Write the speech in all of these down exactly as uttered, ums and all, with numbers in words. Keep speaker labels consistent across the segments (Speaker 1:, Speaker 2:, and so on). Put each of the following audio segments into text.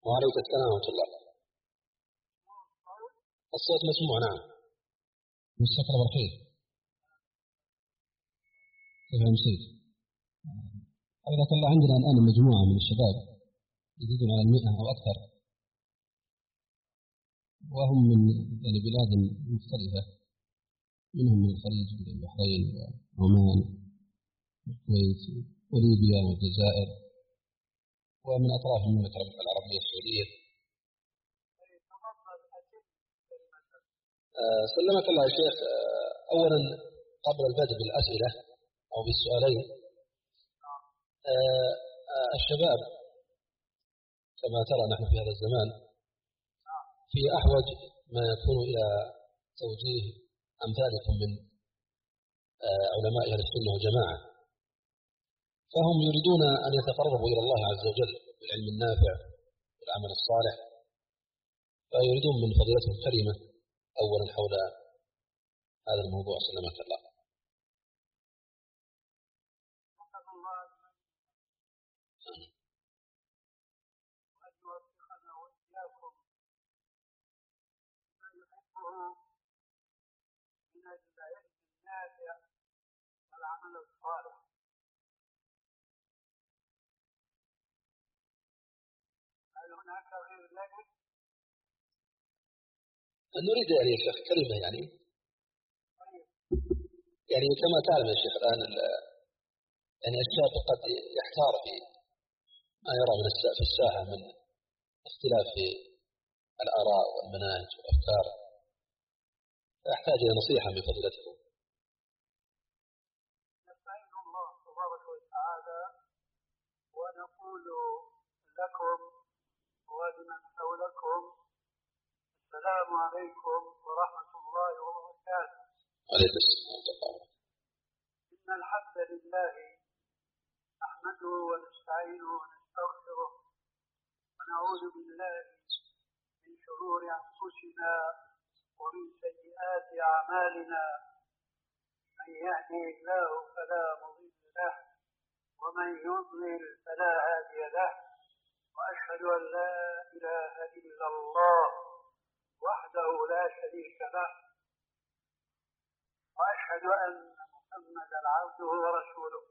Speaker 1: وعليك السلام ورحمة الله. الصوت مسموع. نعم. مساك الله بالخير. كيف أمسيت؟ حياك الله. عندنا الآن مجموعة من الشباب يزيدون على المئة أو أكثر، وهم من يعني بلاد مختلفة، منهم من الخليج من البحرين وعمان والكويت وليبيا والجزائر، ومن أطراف المملكة العربية السعودية. آه سلمك الله يا شيخ. آه أولا قبل البدء بالأسئلة أو بالسؤالين، آه آه الشباب كما ترى نحن في هذا الزمان في أحوج ما يكون إلى توجيه أمثالكم من آه علماء أهل السنة والجماعة، فهم يريدون أن يتقربوا إلى الله عز وجل بالعلم النافع والعمل الصالح، فيريدون من فضيلتهم كلمة أولا حول هذا الموضوع. سلمك الله.
Speaker 2: من العلم النافع والعمل الصالح. هل هناك غير ذلك؟
Speaker 1: نريد يا شيخ كلمة يعني يعني كما تعلم يا شيخ الآن يعني الشاب قد يحتار في ما يرى من في الساحة من اختلاف في الآراء والمناهج والأفكار، فيحتاج إلى نصيحة من فضيلتكم.
Speaker 2: نستعين الله تبارك وتعالى ونقول لكم ولمن حولكم السلام عليكم ورحمة الله وبركاته.
Speaker 1: عليكم السلام.
Speaker 2: إن الحمد لله نحمده ونستعينه ونستغفره ونعوذ بالله من شرور أنفسنا ومن سيئات أعمالنا. من يهده الله فلا مضل له ومن يضلل فلا هادي له، وأشهد أن لا إله إلا الله وحده لا شريك له، وأشهد أن محمدا عبده ورسوله.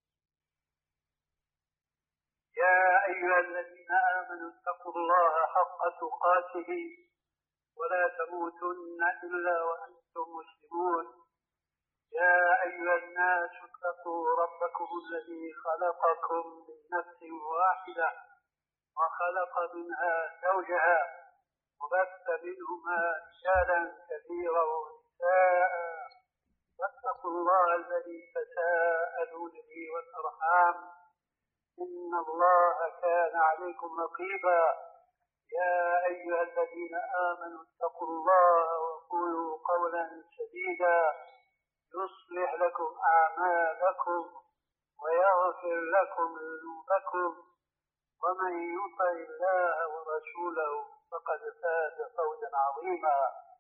Speaker 2: يا أيها الذين آمنوا اتقوا الله حق تقاته ولا تموتن إلا وأنتم مسلمون. يا أيها الناس اتقوا ربكم الذي خلقكم من نفس واحدة وخلق منها زوجها وبث منهما رجالا كثيرا ونساء، واتقوا الله الذي تساءلون به والأرحام إن الله كان عليكم رقيبا. يا أيها الذين آمنوا اتقوا الله وقولوا قولا سديدا يصلح لكم أعمالكم ويغفر لكم ذنوبكم، ومن يطع الله ورسوله فقد فاز فوزا عظيما.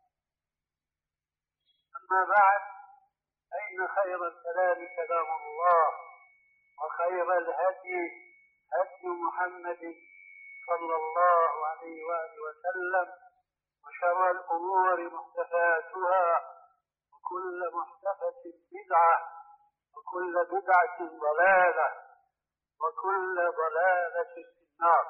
Speaker 2: أما بعد، فإن خير الكلام كلام الله، وخير الهدي هدي محمد صلى الله عليه وآله وسلم، وشر الأمور محدثاتها، وكل محدثة بدعة، وكل بدعة ضلالة، وكل ضلالة في النار.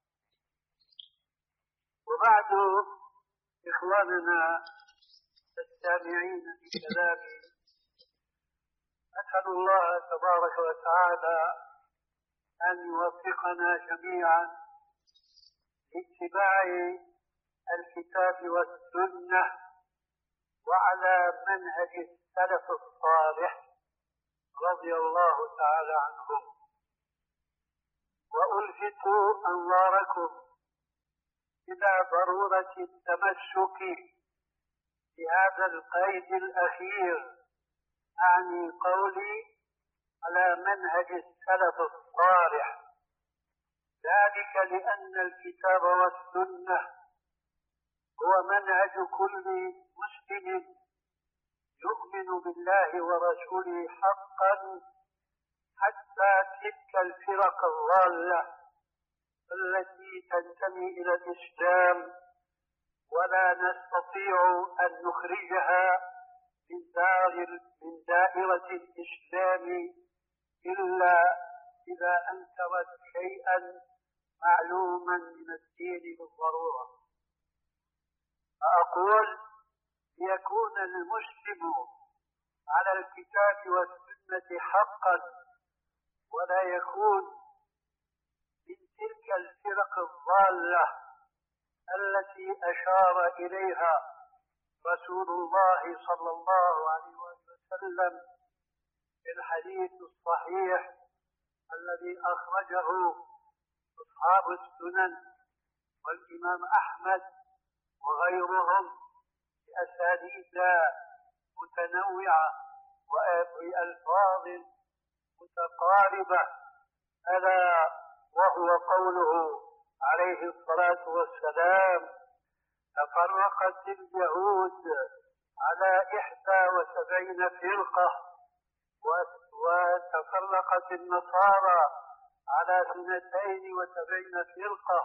Speaker 2: وبعد، إخواننا السامعين في كلامي، أسأل الله تبارك وتعالى أن يوفقنا جميعا لاتباع الكتاب والسنة وعلى منهج السلف الصالح رضي الله تعالى عنهم. وألفت أنظاركم إلى ضرورة التمسك بهذا القيد الأخير، أعني قولي على منهج السلف الصالح، ذلك لأن الكتاب والسنة هو منهج كل مسلم يؤمن بالله ورسوله حقا، حتى تلك الفرق الضالة التي تنتمي إلى الإسلام، ولا نستطيع أن نخرجها من من دائرة الإسلام إلا إذا أنكرت شيئا معلوما من الدين بالضرورة. فأقول ليكون المسلم على الكتاب والسنة حقا، ولا يكون من تلك الفرق الضالة التي أشار إليها رسول الله صلى الله عليه وسلم في الحديث الصحيح الذي أخرجه أصحاب السنن والإمام أحمد وغيرهم بأسانيد متنوعة وبألفاظ متقاربة، ألا وهو قوله عليه الصلاة والسلام: تفرقت اليهود على إحدى وسبعين فرقة، وتفرقت النصارى على اثنتين وسبعين فرقة،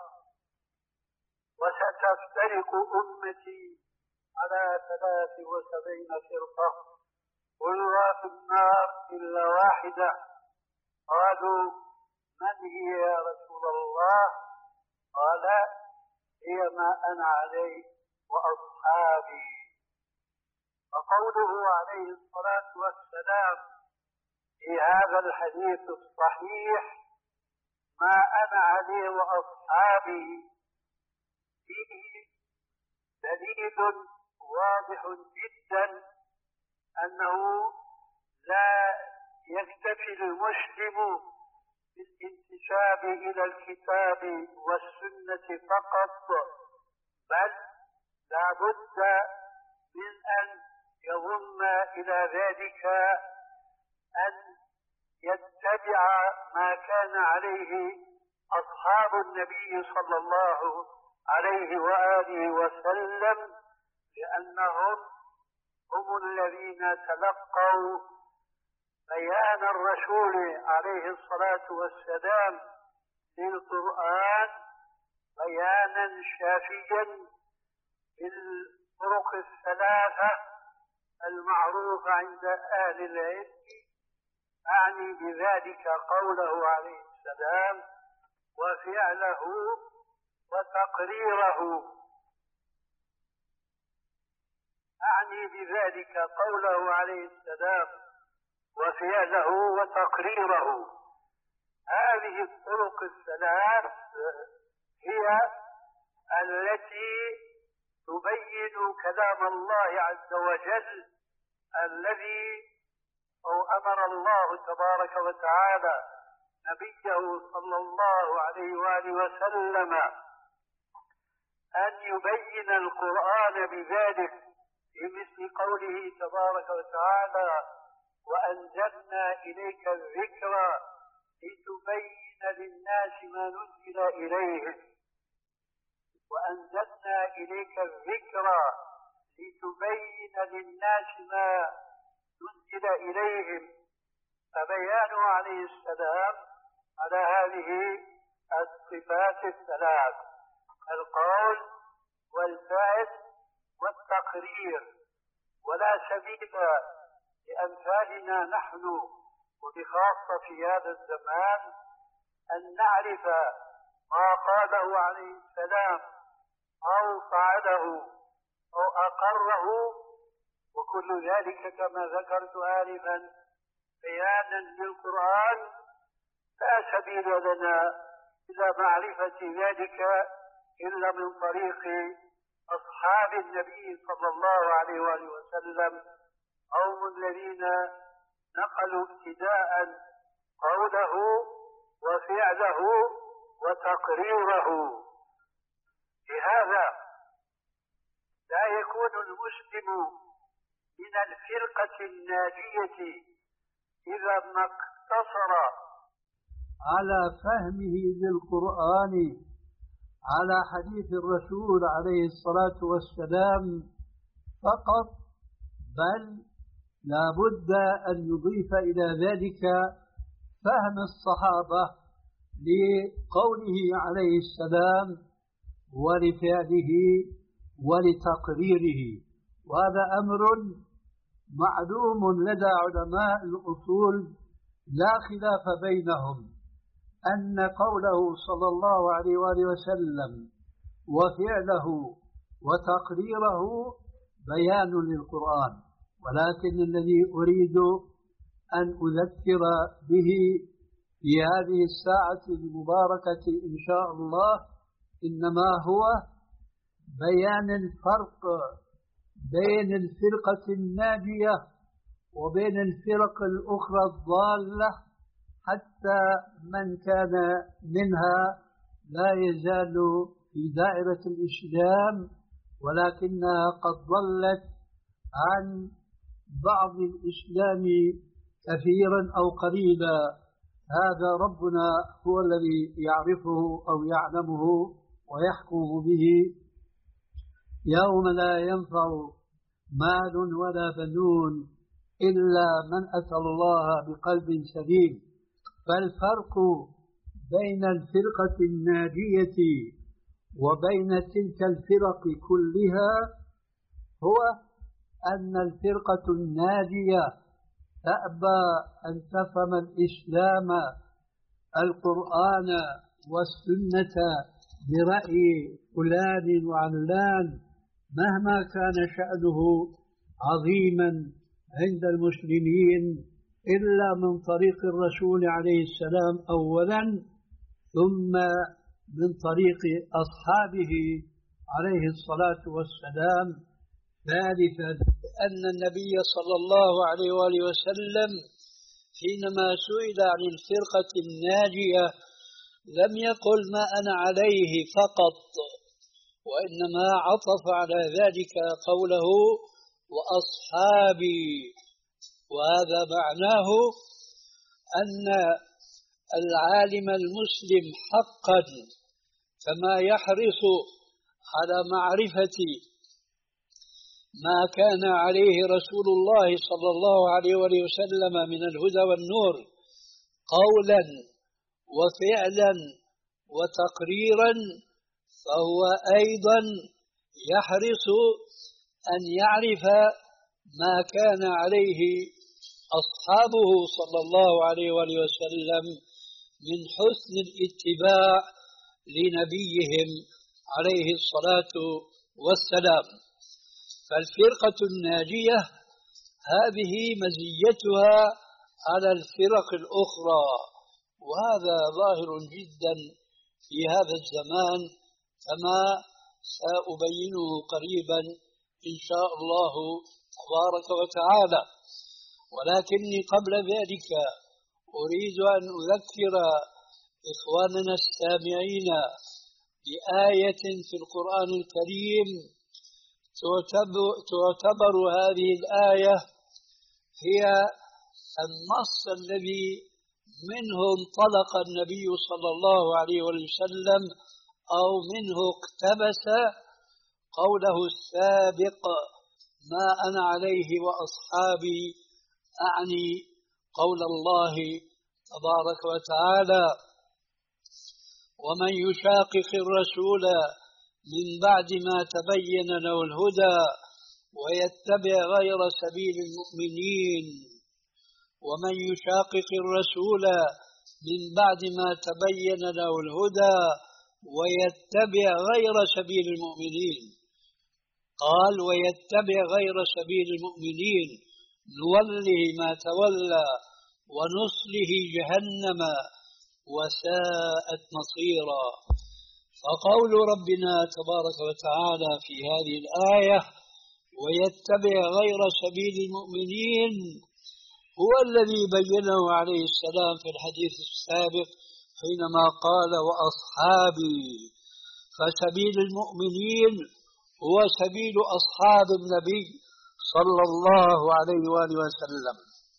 Speaker 2: وستفترق أمتي على ثلاث وسبعين فرقة، كلها في النار إلا واحدة. قالوا: من هي يا رسول الله؟ قال: هي ما أنا عليه وأصحابي. وقوله عليه الصلاة والسلام في هذا الحديث الصحيح: ما أنا عليه وأصحابي، فيه دليل واضح جدا أنه لا يكتفي المسلم بالانتساب إلى الكتاب والسنة فقط، بل لا بد من أن يضم إلى ذلك أن يتبع ما كان عليه أصحاب النبي صلى الله عليه وآله وسلم، لأنهم هم الذين تلقوا بيان الرسول عليه الصلاة والسلام للقرآن بيانا شافيا بالطرق الثلاثة المعروفة عند أهل العلم. أعني بذلك قوله عليه السلام وفعله وتقريره. أعني بذلك قوله عليه السلام وفعله وتقريره. هذه الطرق الثلاث هي التي تبين كلام الله عز وجل الذي أو أمر الله تبارك وتعالى نبيه صلى الله عليه وآله وسلم أن يبين القرآن بذلك، في مثل قوله تبارك وتعالى وأنزلنا إليك الذكر لتبين للناس ما نزل إليهم وأنزلنا إليك الذكر لتبين للناس ما نزل إليهم. فبيانه عليه السلام على هذه الصفات الثلاث: القول والفعل والتقرير. ولا سبيل لأمثالنا نحن وبخاصة في هذا الزمان أن نعرف ما قاله عليه السلام أو فعله أو أقره، وكل ذلك كما ذكرت آنفا بيانا للقرآن. لا سبيل لنا إلى معرفة ذلك إلا من طريق أصحاب النبي صلى الله عليه وآله وسلم، هم الذين نقلوا ابتداء قوله وفعله وتقريره. لهذا لا يكون المسلم من الفرقة الناجية إذا ما اقتصر على فهمه للقرآن على حديث الرسول عليه الصلاة والسلام فقط، بل لا بد أن يضيف إلى ذلك فهم الصحابة لقوله عليه السلام ولفعله ولتقريره. وهذا أمر معلوم لدى علماء الأصول لا خلاف بينهم، أن قوله صلى الله عليه وآله وسلم وفعله وتقريره بيان للقرآن. ولكن الذي أريد أن أذكر به في هذه الساعة المباركة إن شاء الله إنما هو بيان الفرق بين الفرقة الناجية وبين الفرق الأخرى الضالة، حتى من كان منها لا يزال في دائرة الإسلام ولكنها قد ضلت عن بعض الإسلام كثيرا أو قليلا. هذا ربنا هو الذي يعرفه أو يعلمه ويحكم به. يوم لا ينفع مال ولا بنون إلا من أتى الله بقلب سليم. فالفرق بين الفرقة الناجية وبين تلك الفرق كلها هو أن الفرقة الناجية تأبى أن تفهم الإسلام القرآن والسنة برأي فلان وعلان مهما كان شأنه عظيما عند المسلمين، إلا من طريق الرسول عليه السلام أولا، ثم من طريق أصحابه عليه الصلاة والسلام ثالثا. أن النبي صلى الله عليه وآله وسلم حينما سئل عن الفرقة الناجية لم يقل ما أنا عليه فقط، وإنما عطف على ذلك قوله وأصحابي. وهذا معناه أن العالم المسلم حقا كما يحرص على معرفة ما كان عليه رسول الله صلى الله عليه وسلم من الهدى والنور قولا وفعلا وتقريرا، فهو أيضا يحرص أن يعرف ما كان عليه أصحابه صلى الله عليه وسلم من حسن الاتباع لنبيهم عليه الصلاة والسلام. فالفرقة الناجية هذه مزيتها على الفرق الأخرى، وهذا ظاهر جدا في هذا الزمان كما سأبينه قريبا إن شاء الله تبارك وتعالى. ولكني قبل ذلك أريد أن أذكر إخواننا السامعين بآية في القرآن الكريم تعتبر هذه الآية هي النص الذي منه انطلق النبي صلى الله عليه وسلم أو منه اقتبس قوله السابق ما أنا عليه وأصحابي، أعني قول الله تبارك وتعالى ومن يشاقق الرسول من بعد ما تبين له الهدى ويتبع غير سبيل المؤمنين. ومن يشاقق الرسول من بعد ما تبين له الهدى ويتبع غير سبيل المؤمنين، قال ويتبع غير سبيل المؤمنين نوله ما تولى ونصله جهنم وساءت مصيرا. فقول ربنا تبارك وتعالى في هذه الآية ويتبع غير سبيل المؤمنين هو الذي بينه عليه السلام في الحديث السابق حينما قال وأصحابي. فسبيل المؤمنين هو سبيل أصحاب النبي صلى الله عليه وآله وسلم.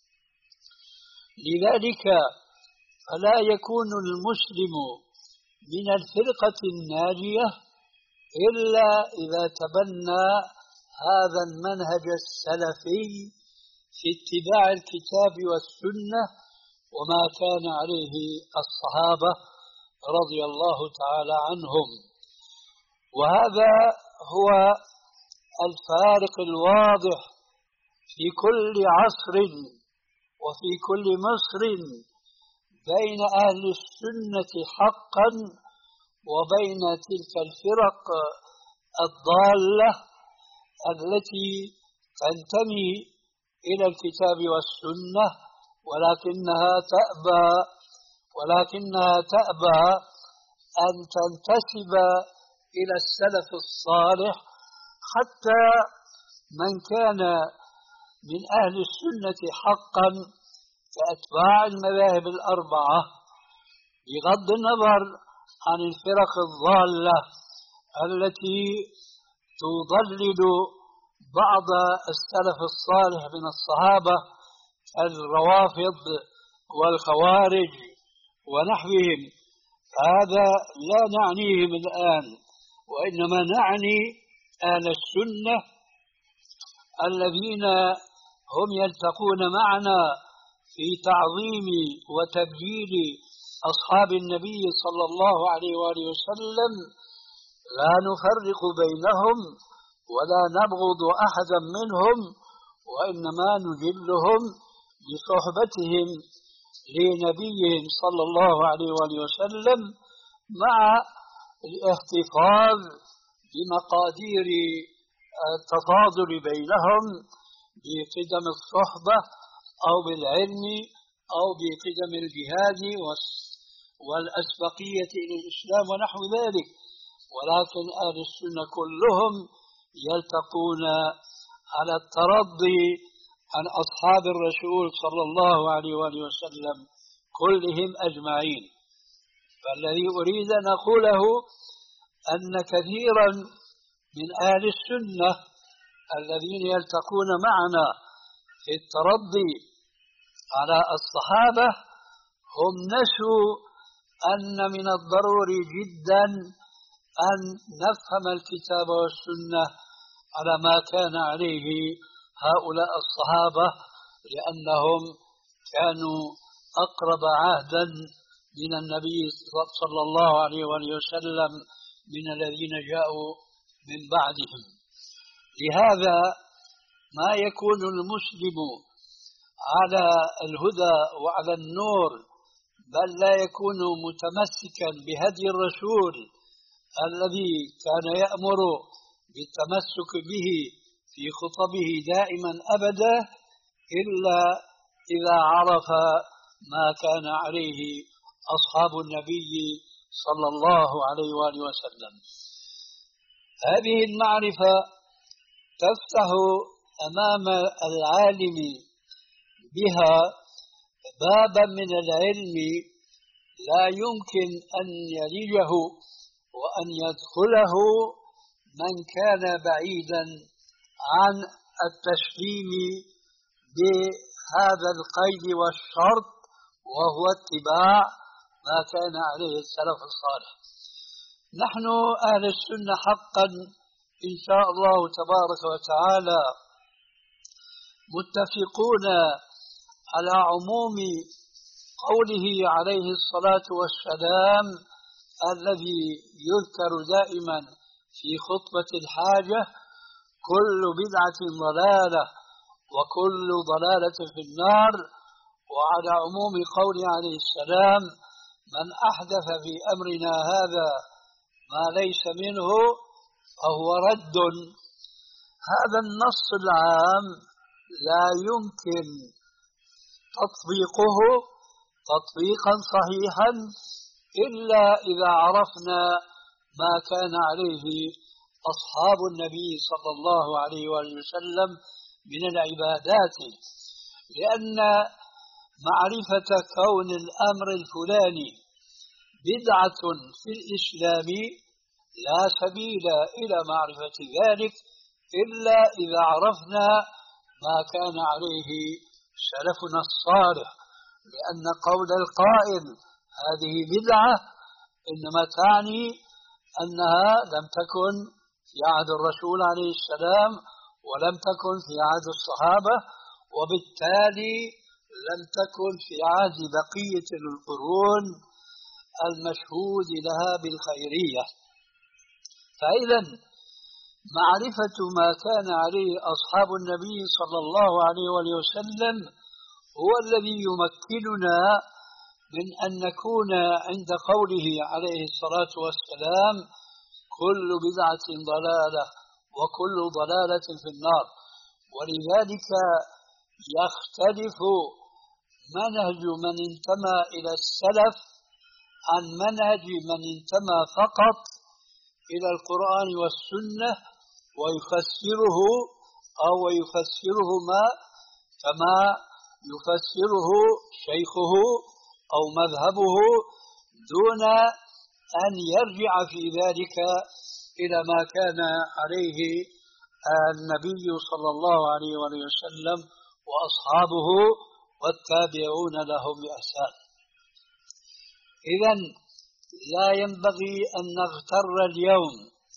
Speaker 2: لذلك فلا يكون المسلم من الفرقة الناجية إلا إذا تبنى هذا المنهج السلفي في اتباع الكتاب والسنة وما كان عليه الصحابة
Speaker 3: رضي الله تعالى عنهم. وهذا هو الفارق الواضح في كل عصر وفي كل مصر بين أهل السنة حقا وبين تلك الفرق الضالة التي تنتمي إلى الكتاب والسنة ولكنها تأبى ولكنها تأبى أن تنتسب إلى السلف الصالح، حتى من كان من أهل السنة حقا كأتباع المذاهب الأربعة، بغض النظر عن الفرق الضالة التي تضلل بعض السلف الصالح من الصحابة الروافض والخوارج ونحوهم. هذا لا نعنيهم الآن، وإنما نعني أهل السنة الذين هم يلتقون معنا في تعظيم وتبجيل أصحاب النبي صلى الله عليه وآله وسلم، لا نفرق بينهم ولا نبغض أحدا منهم، وإنما نجلهم لصحبتهم لنبيهم صلى الله عليه وآله وسلم، مع الاحتفاظ بمقادير التفاضل بينهم بقدم الصحبة أو بالعلم أو بقدم الجهاد والأسبقية إلى الإسلام ونحو ذلك. ولكن أهل السنة كلهم يلتقون على الترضي عن أصحاب الرسول صلى الله عليه وآله وسلم كلهم أجمعين. فالذي أريد أن أقوله أن كثيرا من أهل السنة الذين يلتقون معنا في الترضي على الصحابة هم نسوا أن من الضروري جدا أن نفهم الكتاب والسنة على ما كان عليه هؤلاء الصحابة، لأنهم كانوا أقرب عهدا من النبي صلى الله عليه وسلم من الذين جاءوا من بعدهم. لهذا ما يكون المسلم على الهدى وعلى النور، بل لا يكون متمسكا بهدي الرسول الذي كان يأمر بالتمسك به في خطبه دائما أبدا، إلا إذا عرف ما كان عليه أصحاب النبي صلى الله عليه وآله وسلم. هذه المعرفة تفتح أمام العالم بها بابا من العلم لا يمكن أن يلجه وأن يدخله من كان بعيدا عن التسليم بهذا القيد والشرط، وهو اتباع ما كان عليه السلف الصالح. نحن أهل السنة حقا إن شاء الله تبارك وتعالى متفقون على عموم قوله عليه الصلاة والسلام الذي يذكر دائما في خطبة الحاجة: كل بدعة ضلالة وكل ضلالة في النار. وعلى عموم قوله عليه السلام: من أحدث في أمرنا هذا ما ليس منه فهو رد. هذا النص العام لا يمكن تطبيقه تطبيقا صحيحا إلا إذا عرفنا ما كان عليه أصحاب النبي صلى الله عليه وسلم من العبادات، لأن معرفة كون الأمر الفلاني بدعة في الإسلام لا سبيل إلى معرفة ذلك إلا إذا عرفنا ما كان عليه سلفنا الصالح، لأن قول القائل هذه بدعة إنما تعني أنها لم تكن في عهد الرسول عليه السلام ولم تكن في عهد الصحابة، وبالتالي لم تكن في عهد بقية القرون المشهود لها بالخيرية. فإذا معرفة ما كان عليه أصحاب النبي صلى الله عليه وسلم هو الذي يمكننا من أن نكون عند قوله عليه الصلاة والسلام كل بدعة ضلالة وكل ضلالة في النار. ولذلك يختلف منهج من انتمى إلى السلف عن منهج من انتمى فقط إلى القرآن والسنة ويفسره أو يفسرهما كما يفسره شيخه أو مذهبه دون أن يرجع في ذلك إلى ما كان عليه النبي صلى الله عليه وسلم وأصحابه والتابعون لهم بإحسان. إذن لا ينبغي أن نغتر اليوم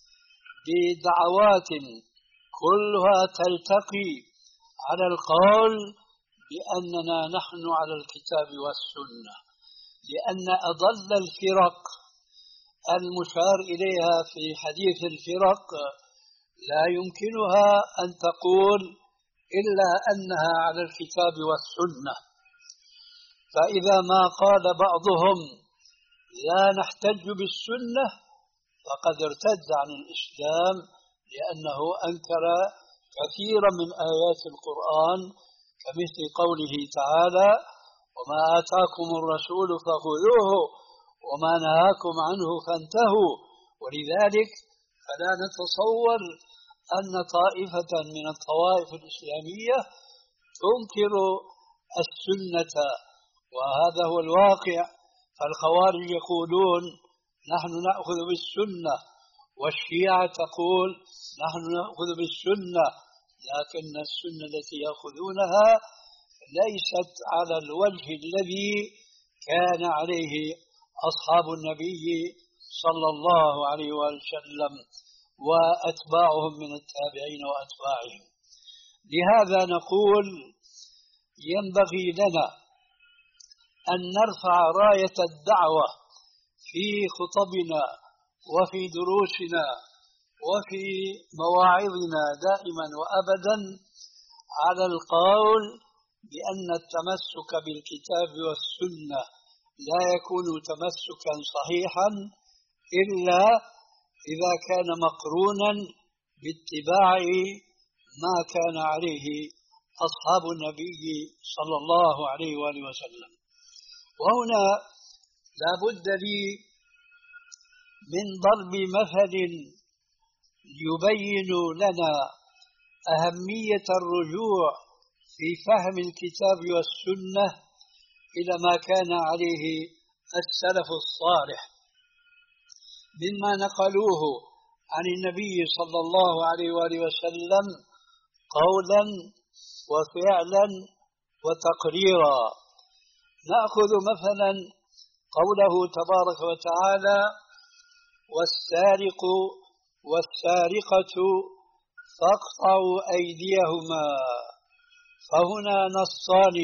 Speaker 3: بدعوات كلها تلتقي على القول بأننا نحن على الكتاب والسنة، لأن أضل الفرق المشار إليها في حديث الفرق لا يمكنها أن تقول إلا أنها على الكتاب والسنة. فإذا ما قال بعضهم لا نحتج بالسنة فقد ارتد عن الإسلام، لأنه أنكر كثيرا من آيات القرآن كمثل قوله تعالى وما آتاكم الرسول فخذوه وما نهاكم عنه فانتهوا. ولذلك فلا نتصور أن طائفة من الطوائف الإسلامية تنكر السنة، وهذا هو الواقع. فالخوارج يقولون نحن نأخذ بالسنة، والشيعة تقول نحن نأخذ بالسنة، لكن السنة التي يأخذونها ليست على الوجه الذي كان عليه أصحاب النبي صلى الله عليه وسلم وأتباعهم من التابعين وأتباعهم. لهذا نقول ينبغي لنا أن نرفع راية الدعوة في خطبنا وفي دروسنا وفي مواعظنا دائما وأبدا على القول بأن التمسك بالكتاب والسنة لا يكون تمسكا صحيحا إلا إذا كان مقرونا باتباع ما كان عليه أصحاب النبي صلى الله عليه وآله وسلم. وهنا لا بد لي من ضرب مثل يبين لنا أهمية الرجوع في فهم الكتاب والسنة إلى ما كان عليه السلف الصالح مما نقلوه عن النبي صلى الله عليه وآله وسلم قولا وفعلا وتقريرا. نأخذ مثلا قوله تبارك وتعالى والسارق والسارقة فاقطعوا أيديهما. فهنا نصان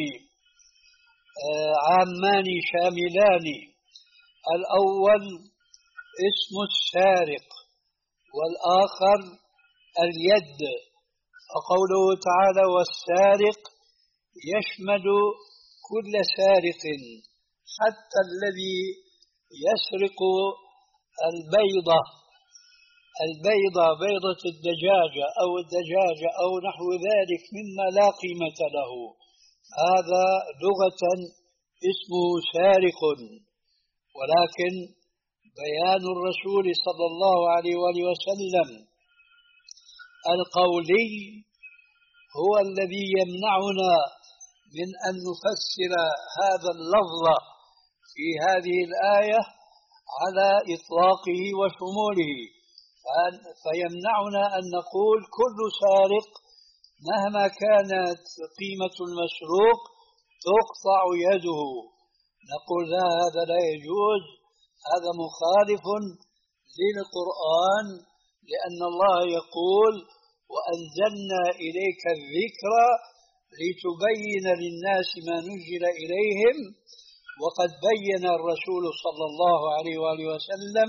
Speaker 3: عامان شاملان. الأول اسم السارق والآخر اليد. فقوله تعالى والسارق يشمل كل سارق حتى الذي يسرق البيضة البيضة بيضة الدجاجة أو الدجاجة أو نحو ذلك مما لا قيمة له، هذا لغة اسمه سارق. ولكن بيان الرسول صلى الله عليه وآله وسلم القولي هو الذي يمنعنا من أن نفسر هذا اللفظ في هذه الآية على إطلاقه وشموله، فيمنعنا أن نقول كل سارق مهما كانت قيمة المسروق تقطع يده. نقول لا، هذا لا يجوز، هذا مخالف للقرآن، لأن الله يقول وأنزلنا إليك الذكر لتبين للناس ما نزل إليهم وقد بين الرسول صلى الله عليه وآله وسلم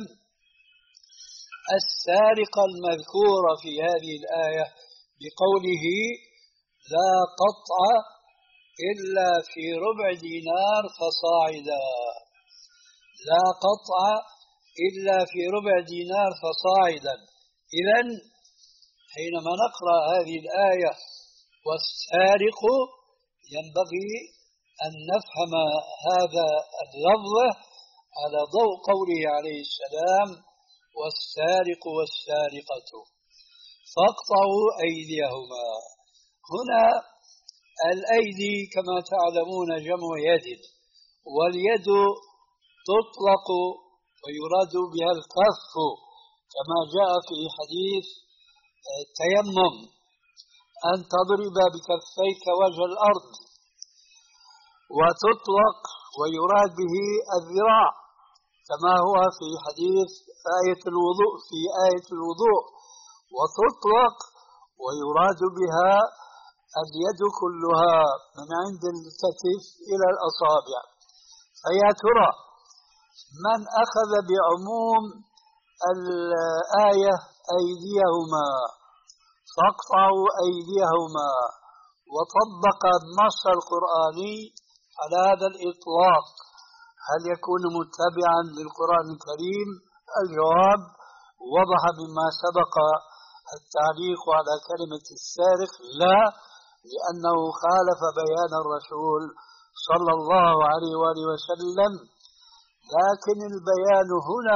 Speaker 3: السارق المذكور في هذه الآية بقوله لا قطع إلا في ربع دينار فصاعدا. لا قطع إلا في ربع دينار فصاعدا. إذن حينما نقرأ هذه الآية والسارق ينبغي أن نفهم هذا اللفظ على ضوء قوله عليه السلام والسارق والسارقة فاقطعوا أيديهما. هنا الأيدي كما تعلمون جمع يد، واليد تطلق ويراد بها الكف كما جاء في حديث التيمم أن تضرب بكفيك وجه الأرض، وتطلق ويراد به الذراع كما هو في حديث آية الوضوء في آية الوضوء، وتطلق ويراد بها اليد كلها من عند الكتف إلى الأصابع. فيا ترى من أخذ بعموم الآية أيديهما فاقطعوا أيديهما وطبق النص القرآني على هذا الإطلاق، هل يكون متبعا للقرآن الكريم؟ الجواب وضح مما سبق التعليق على كلمة السارق لا، لأنه خالف بيان الرسول صلى الله عليه وآله وسلم. لكن البيان هنا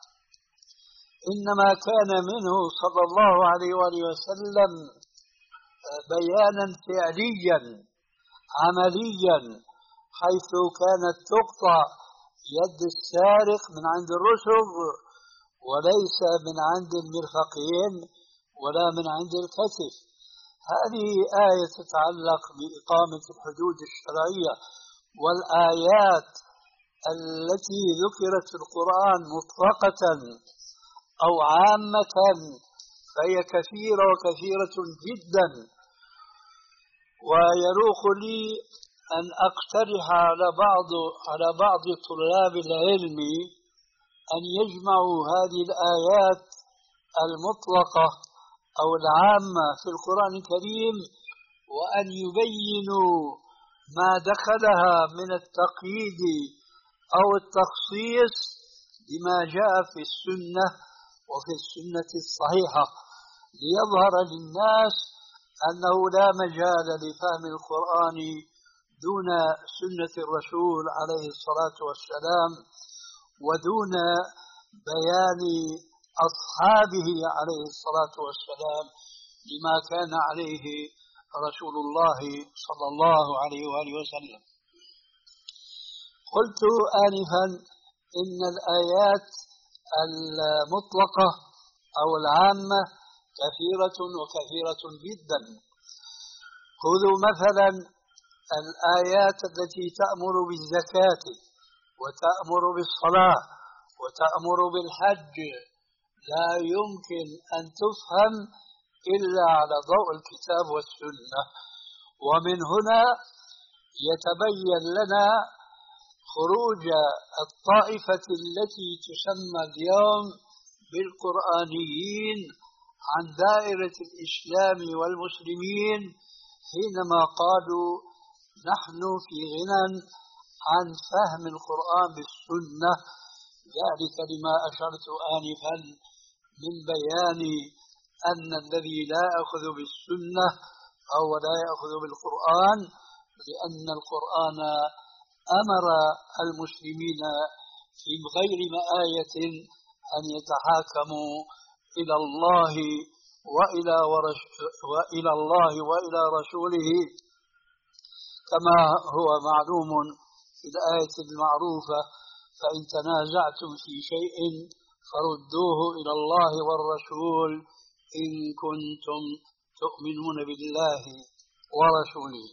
Speaker 3: إنما كان منه صلى الله عليه وآله وسلم بيانا فعليا عمليا، حيث كانت تقطع يد السارق من عند الرسغ وليس من عند المرفقين ولا من عند الكتف. هذه آية تتعلق بإقامة الحدود الشرعية، والآيات التي ذكرت في القرآن مطلقة أو عامة فهي كثيرة وكثيرة جدا. ويروق لي أن أقترح على بعض على بعض طلاب العلم أن يجمعوا هذه الآيات المطلقة أو العامة في القرآن الكريم وأن يبينوا ما دخلها من التقييد أو التخصيص بما جاء في السنة وفي السنة الصحيحة، ليظهر للناس أنه لا مجال لفهم القرآن دون سنة الرسول عليه الصلاة والسلام ودون بيان أصحابه عليه الصلاة والسلام لما كان عليه رسول الله صلى الله عليه وآله وسلم. قلت آنفا إن الآيات المطلقة أو العامة كثيرة وكثيرة جدا. خذوا مثلا الآيات التي تأمر بالزكاة وتأمر بالصلاة وتأمر بالحج، لا يمكن أن تفهم إلا على ضوء الكتاب والسنة. ومن هنا يتبين لنا خروج الطائفة التي تسمى اليوم بالقرآنيين عن دائرة الإسلام والمسلمين حينما قالوا نحن في غنى عن فهم القرآن بالسنة، ذلك لما أشرت آنفا من بيان أن الذي لا يأخذ بالسنة أو لا يأخذ بالقرآن، لأن القرآن أمر المسلمين في غير آية أن يتحاكموا إلى الله وإلى, وإلى الله وإلى رسوله كما هو معلوم في الآية المعروفة فإن تنازعتم في شيء فردوه إلى الله والرسول إن كنتم تؤمنون بالله ورسوله.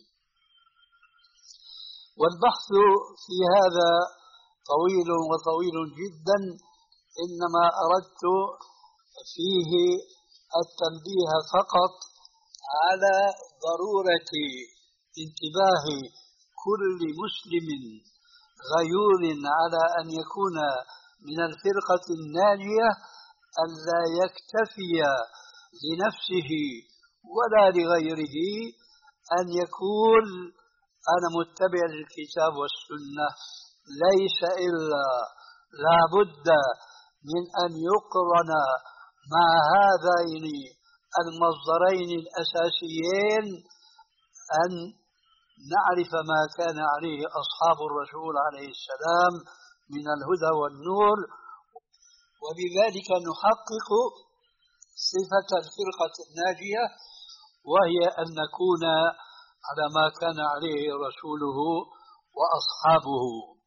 Speaker 3: والبحث في هذا طويل وطويل جدا، إنما أردت فيه التنبيه فقط على ضرورة انتباه كل مسلم غيور على أن يكون من الفرقة الناجية ألا يكتفي لنفسه ولا لغيره، أن يقول أنا متبع للكتاب والسنة، ليس إلا لا بد من أن يقرن مع هذين المصدرين الأساسيين أن نعرف ما كان عليه أصحاب الرسول عليه السلام من الهدى والنور، وبذلك نحقق صفة الفرقة الناجية، وهي أن نكون على ما كان عليه رسوله وأصحابه.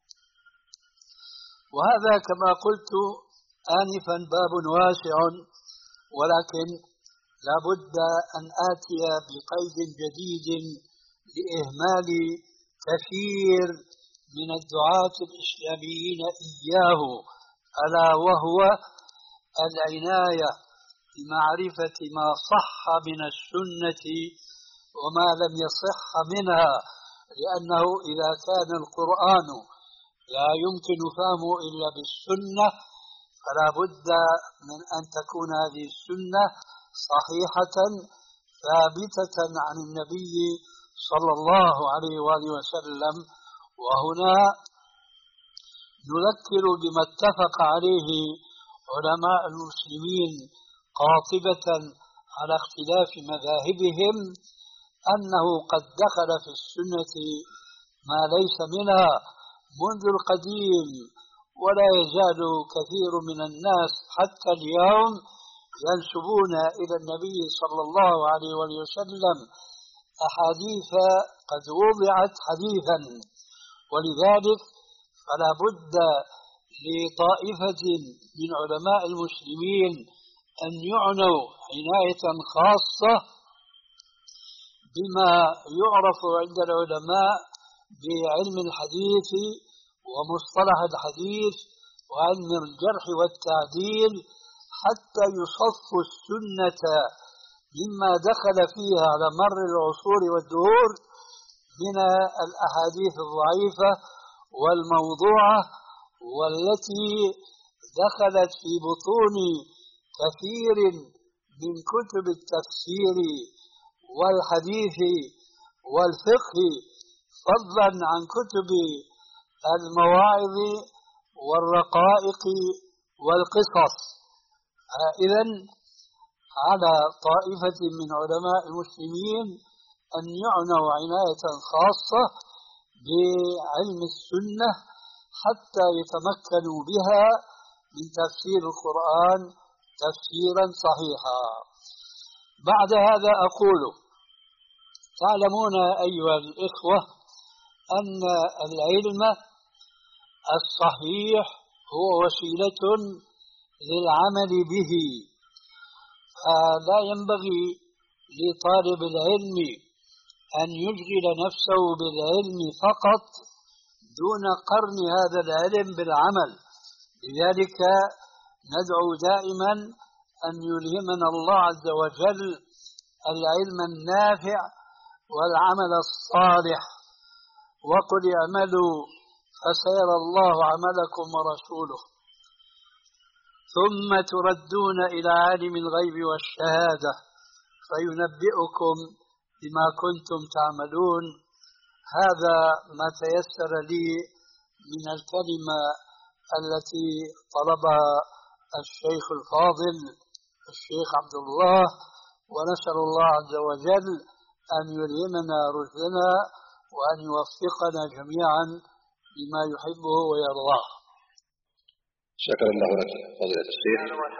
Speaker 3: وهذا كما قلت آنفا باب واسع، ولكن لا بد أن آتي بقيد جديد لإهمال كثير من الدعاة الإسلاميين إياه، ألا وهو العناية بمعرفة ما صح من السنة وما لم يصح منها، لأنه إذا كان القرآن لا يمكن فهمه إلا بالسنة فلا بد من أن تكون هذه السنة صحيحة ثابتة عن النبي صلى الله عليه وآله وسلم. وهنا نذكر بما اتفق عليه علماء المسلمين قاطبة على اختلاف مذاهبهم، أنه قد دخل في السنة ما ليس منها منذ القديم، ولا يزال كثير من الناس حتى اليوم ينسبون إلى النبي صلى الله عليه وسلم أحاديث قد وضعت حديثا. ولذلك فلا بد لطائفة من علماء المسلمين أن يعنوا عناية خاصة بما يعرف عند العلماء بعلم الحديث ومصطلح الحديث وعلم الجرح والتعديل، حتى يصف السنة مما دخل فيها على مر العصور والدهور من الأحاديث الضعيفة والموضوعة، والتي دخلت في بطون كثير من كتب التفسير والحديث والفقه، فضلا عن كتب المواعظ والرقائق والقصص. إذن على طائفة من علماء المسلمين أن يعنوا عناية خاصة بعلم السنة حتى يتمكنوا بها من تفسير القرآن تفسيرا صحيحا. بعد هذا أقول: تعلمون أيها الإخوة أن العلم الصحيح هو وسيلة للعمل به، فلا ينبغي لطالب العلم أن يشغل نفسه بالعلم فقط دون قرن هذا العلم بالعمل. لذلك ندعو دائما أن يلهمنا الله عز وجل العلم النافع والعمل الصالح، وقل اعملوا فسيرى الله عملكم ورسوله ثم تردون إلى عالم الغيب والشهادة فينبئكم بما كنتم تعملون. هذا ما تيسر لي من الكلمة التي طلبها الشيخ الفاضل الشيخ عبد الله، ونسأل الله عز وجل أن يلهمنا رشدنا وأن يوفقنا جميعا بما يحبه ويرضاه.
Speaker 4: شكرا الله لك فضيلة الشيخ.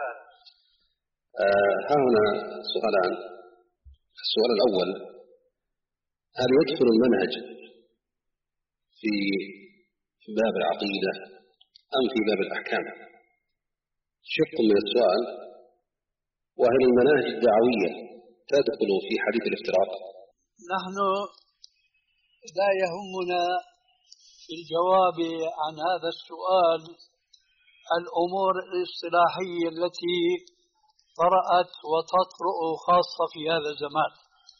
Speaker 4: آه ها هنا سؤالان. السؤال الأول: هل يدخل المنهج في باب العقيدة أم في باب الأحكام؟ شق من السؤال: وهل المناهج الدعوية تدخل في حديث الافتراق؟
Speaker 3: نحن لا يهمنا في الجواب عن هذا السؤال الأمور الاصطلاحية التي طرأت وتطرأ خاصة في هذا الزمان.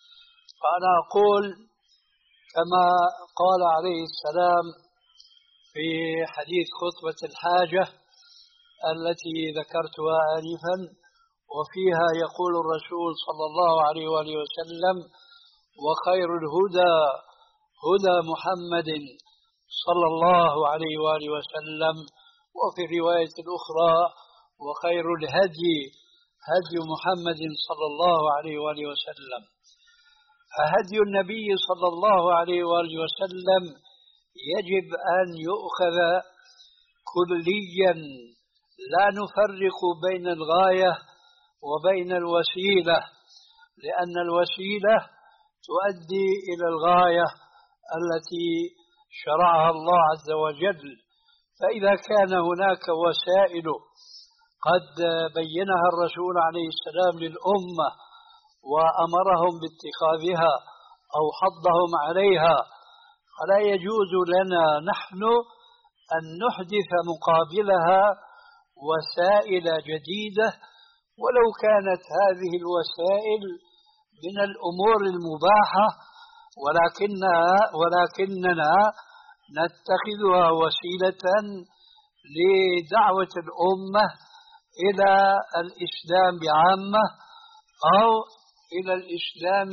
Speaker 3: فأنا أقول كما قال عليه السلام: في حديث خطبة الحاجة التي ذكرتها آنفا، وفيها يقول الرسول صلى الله عليه وآله وسلم: وخير الهدى هدى محمد صلى الله عليه وآله وسلم. وفي الرواية الأخرى: وخير الهدي هدي محمد صلى الله عليه وآله وسلم. فهدي النبي صلى الله عليه وآله وسلم يجب أن يؤخذ كليا، لا نفرق بين الغاية وبين الوسيلة، لأن الوسيلة تؤدي إلى الغاية التي شرعها الله عز وجل. فإذا كان هناك وسائل قد بينها الرسول عليه السلام للأمة وأمرهم باتخاذها أو حضهم عليها، فلا يجوز لنا نحن أن نحدث مقابلها وسائل جديدة، ولو كانت هذه الوسائل من الأمور المباحة، ولكنها ولكننا نتخذها وسيلة لدعوة الأمة إلى الإسلام بعامة أو إلى الإسلام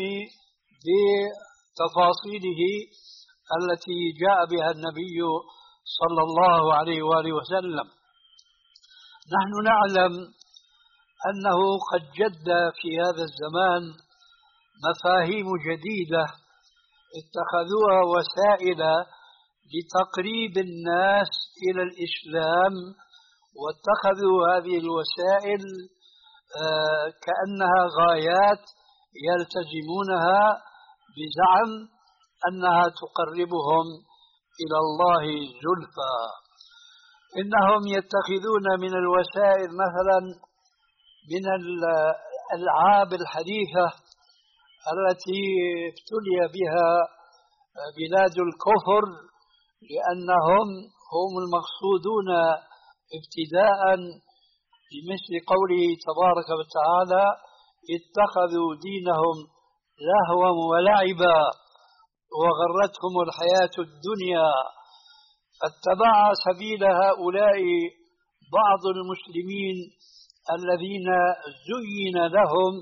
Speaker 3: بتفاصيله التي جاء بها النبي صلى الله عليه وآله وسلم. نحن نعلم أنه قد جد في هذا الزمان مفاهيم جديدة اتخذوها وسائل لتقريب الناس إلى الإسلام، واتخذوا هذه الوسائل كأنها غايات يلتزمونها بزعم أنها تقربهم إلى الله زلفى. إنهم يتخذون من الوسائل مثلا من الألعاب الحديثة التي ابتلي بها بلاد الكفر، لأنهم هم المقصودون ابتداء بمثل قوله تبارك وتعالى: اتخذوا دينهم لهوا ولعبا وغرتهم الحياة الدنيا. فاتبع سبيل هؤلاء بعض المسلمين الذين زين لهم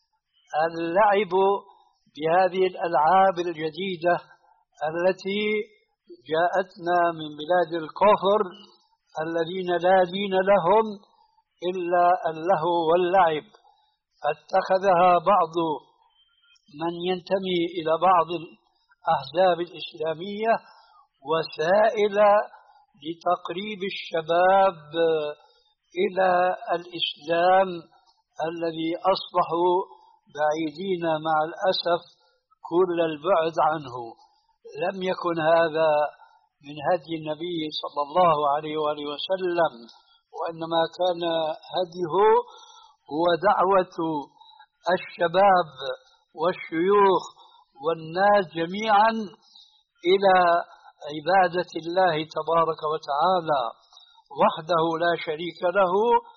Speaker 3: اللعب بهذه الألعاب الجديدة التي جاءتنا من بلاد الكفر، الذين لا دين لهم إلا اللهو واللعب. فاتخذها بعض من ينتمي إلى بعض الأحزاب الإسلامية وسائل لتقريب الشباب إلى الإسلام الذي أصبحوا بعيدين مع الأسف كل البعد عنه. لم يكن هذا من هدي النبي صلى الله عليه وآله وسلم، وإنما كان هديه هو دعوة الشباب والشيوخ والناس جميعا إلى عبادة الله تبارك وتعالى وحده لا شريك له،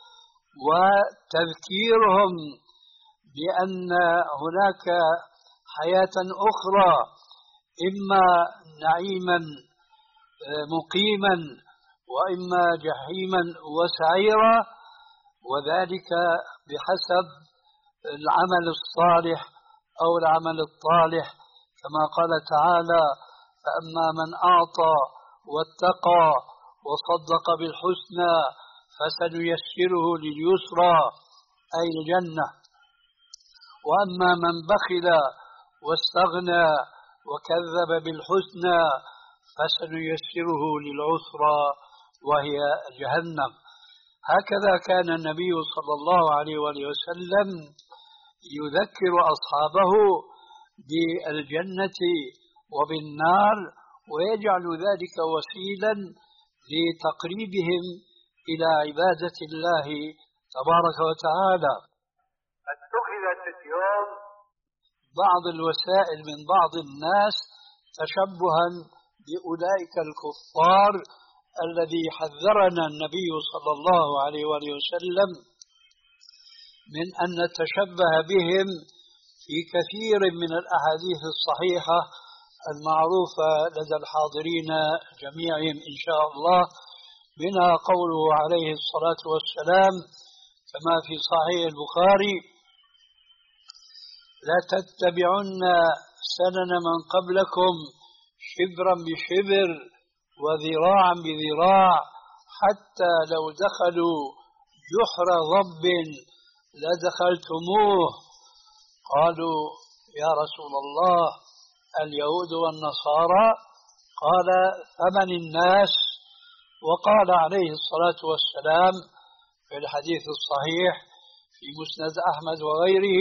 Speaker 3: وتذكيرهم بأن هناك حياة أخرى، إما نعيما مقيما وإما جحيما وسعيرا، وذلك بحسب العمل الصالح أو العمل الطالح، كما قال تعالى: فأما من أعطى واتقى وصدق بالحسنى فسنيسره لليسرى أي الجنة، وأما من بخل واستغنى وكذب بالحسنى فسنيسره للعسرى وهي جهنم. هكذا كان النبي صلى الله عليه وآله وسلم يذكر أصحابه بالجنة وبالنار، ويجعل ذلك وسيلا لتقريبهم إلى عبادة الله تبارك وتعالى.
Speaker 2: اتخذت اليوم
Speaker 3: بعض الوسائل من بعض الناس تشبها بأولئك الكفار الذي حذرنا النبي صلى الله عليه وآله وسلم من أن نتشبه بهم في كثير من الأحاديث الصحيحة المعروفة لدى الحاضرين جميعهم إن شاء الله، منها قوله عليه الصلاة والسلام كما في صحيح البخاري: لا تتبعن سنن من قبلكم شبرا بشبر وذراعا بذراع حتى لو دخلوا جحر ضب لدخلتموه. قالوا: يا رسول الله اليهود والنصارى؟ قال: فمن الناس؟ وقال عليه الصلاة والسلام في الحديث الصحيح في مسند أحمد وغيره: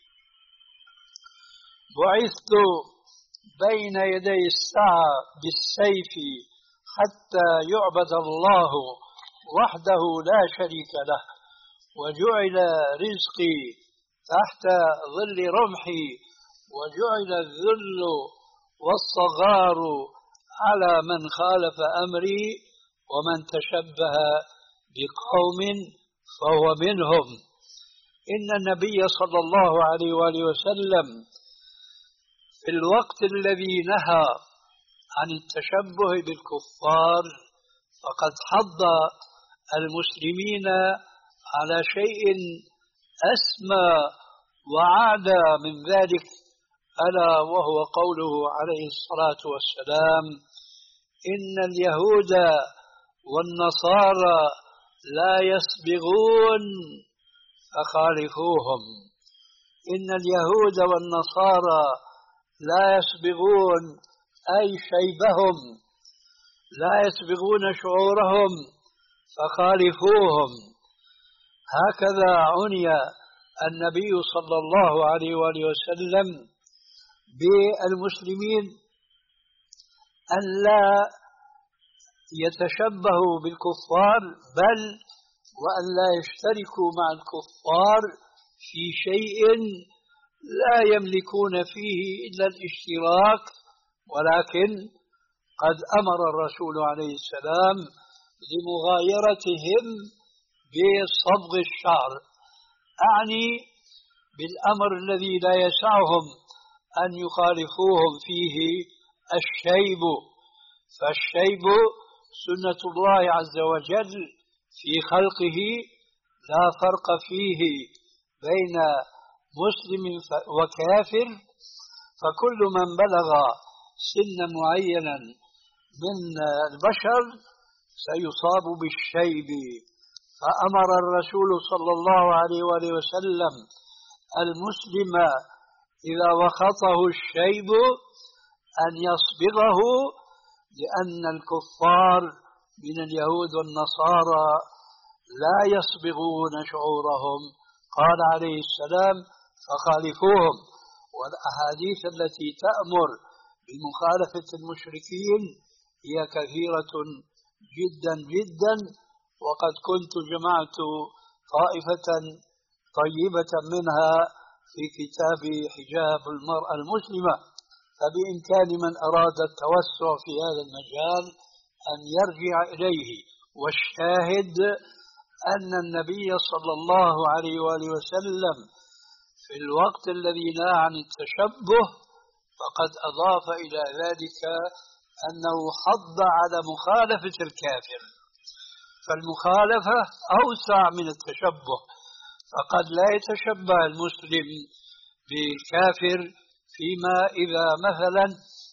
Speaker 3: بعثت بين يدي الساعة بالسيف حتى يعبد الله وحده لا شريك له، وجعل رزقي تحت ظل رمحي، وجعل الذل والصغار على من خالف أمري، ومن تشبه بقوم فهو منهم. إن النبي صلى الله عليه وآله وسلم في الوقت الذي نهى عن التشبه بالكفار فقد حض المسلمين على شيء أسمى وأعلى من ذلك، ألا وهو قوله عليه الصلاة والسلام: إن اليهود والنصارى لا يسبغون فخالفوهم. إن اليهود والنصارى لا يسبغون أي شيبهم، لا يسبغون شعورهم فخالفوهم. هكذا عني النبي صلى الله عليه وآله وسلم بالمسلمين أن لا يتشبهوا بالكفار، بل وأن لا يشتركوا مع الكفار في شيء لا يملكون فيه إلا الاشتراك، ولكن قد أمر الرسول عليه السلام لمغايرتهم بصبغ الشعر، أعني بالأمر الذي لا يسعهم أن يخالفوهم فيه الشيب، فالشيب سنة الله عز وجل في خلقه لا فرق فيه بين مسلم وكافر، فكل من بلغ سنا معينا من البشر سيصاب بالشيب. فأمر الرسول صلى الله عليه وآله وسلم المسلم إذا وخطه الشيب أن يصبغه، لأن الكفار من اليهود والنصارى لا يصبغون شعورهم. قال عليه السلام: فخالفوهم. والأحاديث التي تأمر بمخالفة المشركين هي كثيرة جدا جدا، وقد كنت جمعت طائفة طيبة منها في كتاب حجاب المرأة المسلمة، فبإمكان من أراد التوسع في هذا المجال أن يرجع إليه. والشاهد أن النبي صلى الله عليه وآله وسلم في الوقت الذي نهى عن التشبه فقد أضاف إلى ذلك أنه حض على مخالفة الكافر، فالمخالفة أوسع من التشبه، فقد لا يتشبه المسلم بالكافر فيما إذا مثلا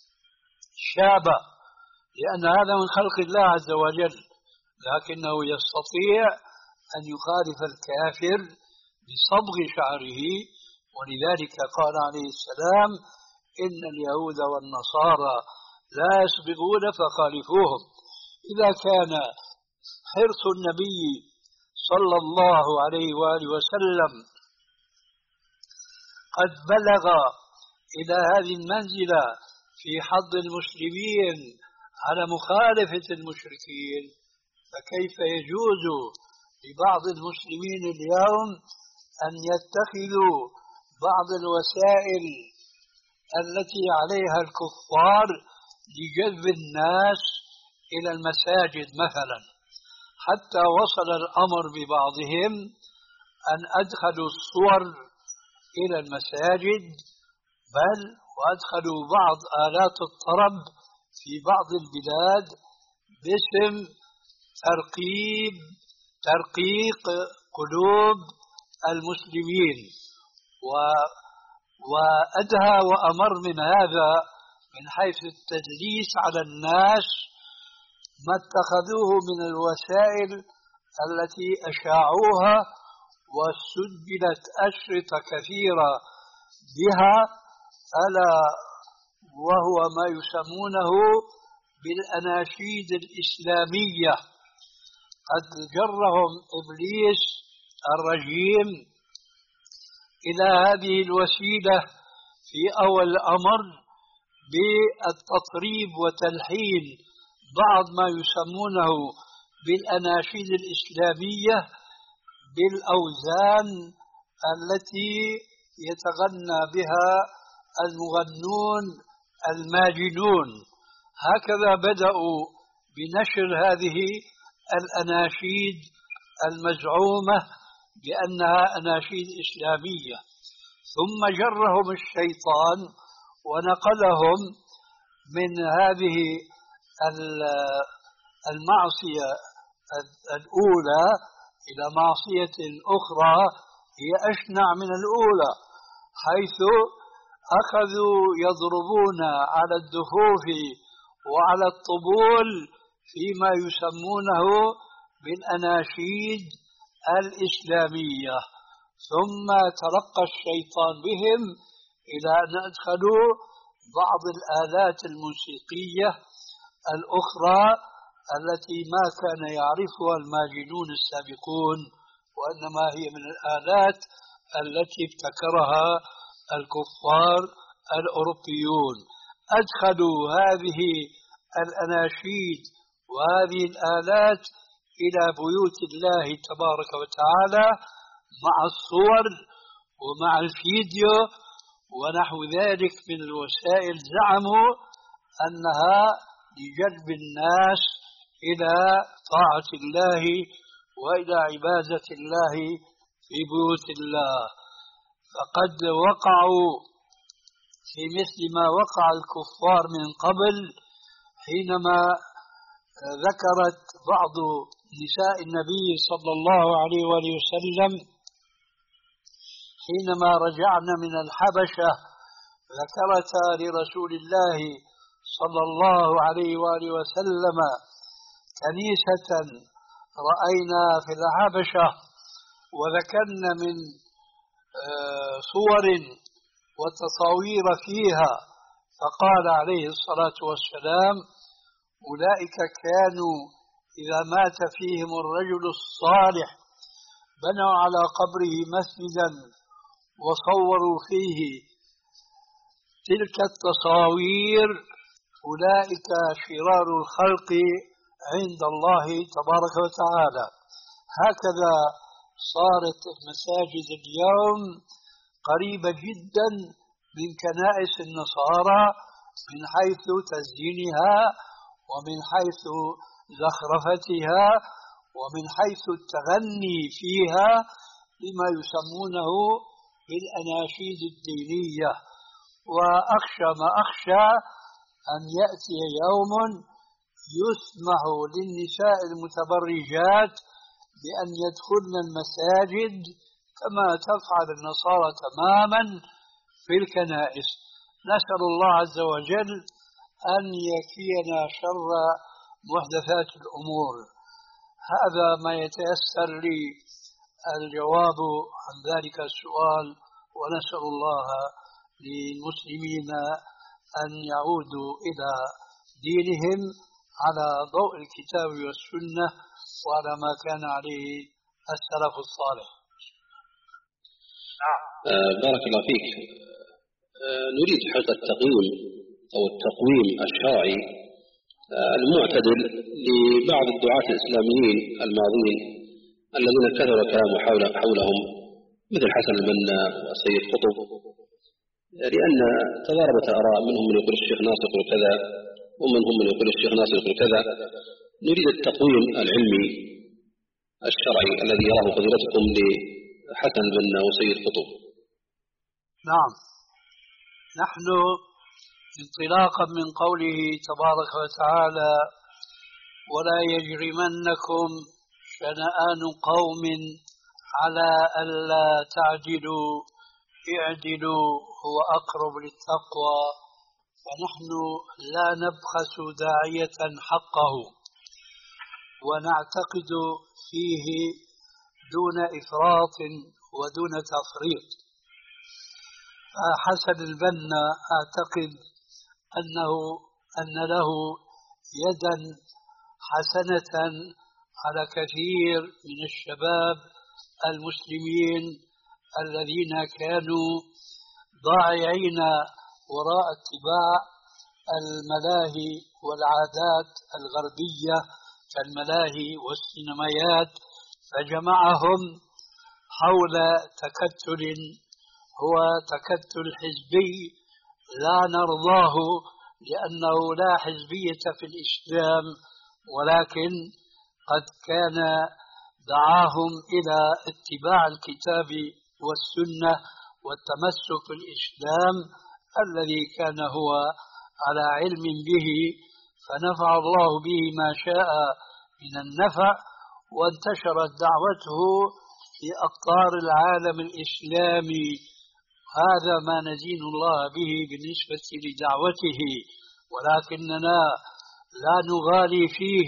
Speaker 3: شاب، لأن هذا من خلق الله عز وجل، لكنه يستطيع أن يخالف الكافر بصبغ شعره. ولذلك قال عليه السلام: إن اليهود والنصارى لا يسبغون فخالفوهم. إذا كان حرص النبي صلى الله عليه وآله وسلم قد بلغ إلى هذه المنزلة في حض المسلمين على مخالفة المشركين، فكيف يجوز لبعض المسلمين اليوم أن يتخذوا بعض الوسائل التي عليها الكفار لجذب الناس إلى المساجد مثلا، حتى وصل الأمر ببعضهم أن أدخلوا الصور إلى المساجد، بل وأدخلوا بعض آلات الطرب في بعض البلاد باسم ترقيب ترقيق قلوب المسلمين. و وأدهى وأمر من هذا من حيث التدليس على الناس ما اتخذوه من الوسائل التي أشاعوها وسجلت أشرطة كثيرة بها، ألا وهو ما يسمونه بالأناشيد الإسلامية. قد جرهم إبليس الرجيم إلى هذه الوسيلة في أول الأمر بالتطريب وتلحين بعض ما يسمونه بالأناشيد الإسلامية بالأوزان التي يتغنى بها المغنون الماجنون. هكذا بدأوا بنشر هذه الأناشيد المزعومة بأنها أناشيد إسلامية، ثم جرهم الشيطان ونقلهم من هذه المعصية الأولى إلى معصية أخرى هي أشنع من الأولى، حيث أخذوا يضربون على الدفوف وعلى الطبول فيما يسمونه بالأناشيد الإسلامية. ثم ترقى الشيطان بهم إلى أن أدخلوا بعض الآلات الموسيقية الأخرى التي ما كان يعرفها الماجنون السابقون، وإنما هي من الآلات التي ابتكرها الكفار الأوروبيون. أدخلوا هذه الأناشيد وهذه الآلات إلى بيوت الله تبارك وتعالى مع الصور ومع الفيديو ونحو ذلك من الوسائل، زعموا أنها لجلب الناس إلى طاعة الله وإلى عبادة الله في بيوت الله. فقد وقعوا في مثل ما وقع الكفار من قبل، حينما ذكرت بعض نساء النبي صلى الله عليه وآله وسلم حينما رجعنا من الحبشة ذكرتا لرسول الله صلى الله عليه وآله وسلم كنيسة رأينا في الحبشة، وذكرنا من صور وتصاوير فيها، فقال عليه الصلاة والسلام: أولئك كانوا إذا مات فيهم الرجل الصالح بنوا على قبره مسجدا وصوروا فيه تلك التصاوير، أولئك شرار الخلق عند الله تبارك وتعالى. هكذا صارت المساجد اليوم قريبة جدا من كنائس النصارى من حيث تزيينها ومن حيث زخرفتها ومن حيث التغني فيها بما يسمونه بالأناشيد الدينية. وأخشى ما أخشى أن يأتي يوم يسمح للنساء المتبرجات بأن يدخلن المساجد كما تفعل النصارى تماما في الكنائس. نسأل الله عز وجل أن يكفينا شر محدثات الأمور. هذا ما يتيسر لي الجواب عن ذلك السؤال، ونسأل الله للمسلمين أن يعودوا إلى دينهم على ضوء الكتاب والسنة وعلى ما كان عليه السلف الصالح.
Speaker 4: آه بارك الله فيك. آه نريد حقيقة التقييم أو التقويم الشرعي آه المعتدل لبعض الدعاة الإسلاميين الماضين الذين كثر الكلام حول حولهم، مثل حسن البنا وسيد قطب، لأن تضاربت آراء، منهم من يقول الشيخ ناصر يقول كذا ومنهم من يقول الشيخ ناصر يقول كذا. نريد التقويم العلمي الشرعي الذي يراه فضيلتكم لحسن البنا وسيد قطب.
Speaker 3: نعم، نحن انطلاقا من قوله تبارك وتعالى: ولا يجرمنكم شنآن قوم على ألا تعدلوا اعدلوا هو أقرب للتقوى. فنحن لا نبخس داعية حقه ونعتقد فيه دون إفراط ودون تفريط. حسن البنا أعتقد أنه أن له يدا حسنة على كثير من الشباب المسلمين الذين كانوا ضائعين وراء اتباع الملاهي والعادات الغربية كالملاهي والسينمايات، فجمعهم حول تكتل هو تكتل حزبي لا نرضاه، لأنه لا حزبية في الإسلام، ولكن قد كان دعاهم إلى اتباع الكتاب والسنة والتمسك بالإسلام الذي كان هو على علم به، فنفع الله به ما شاء من النفع، وانتشرت دعوته في أقطار العالم الإسلامي. هذا ما ندين الله به بالنسبة لدعوته، ولكننا لا نغالي فيه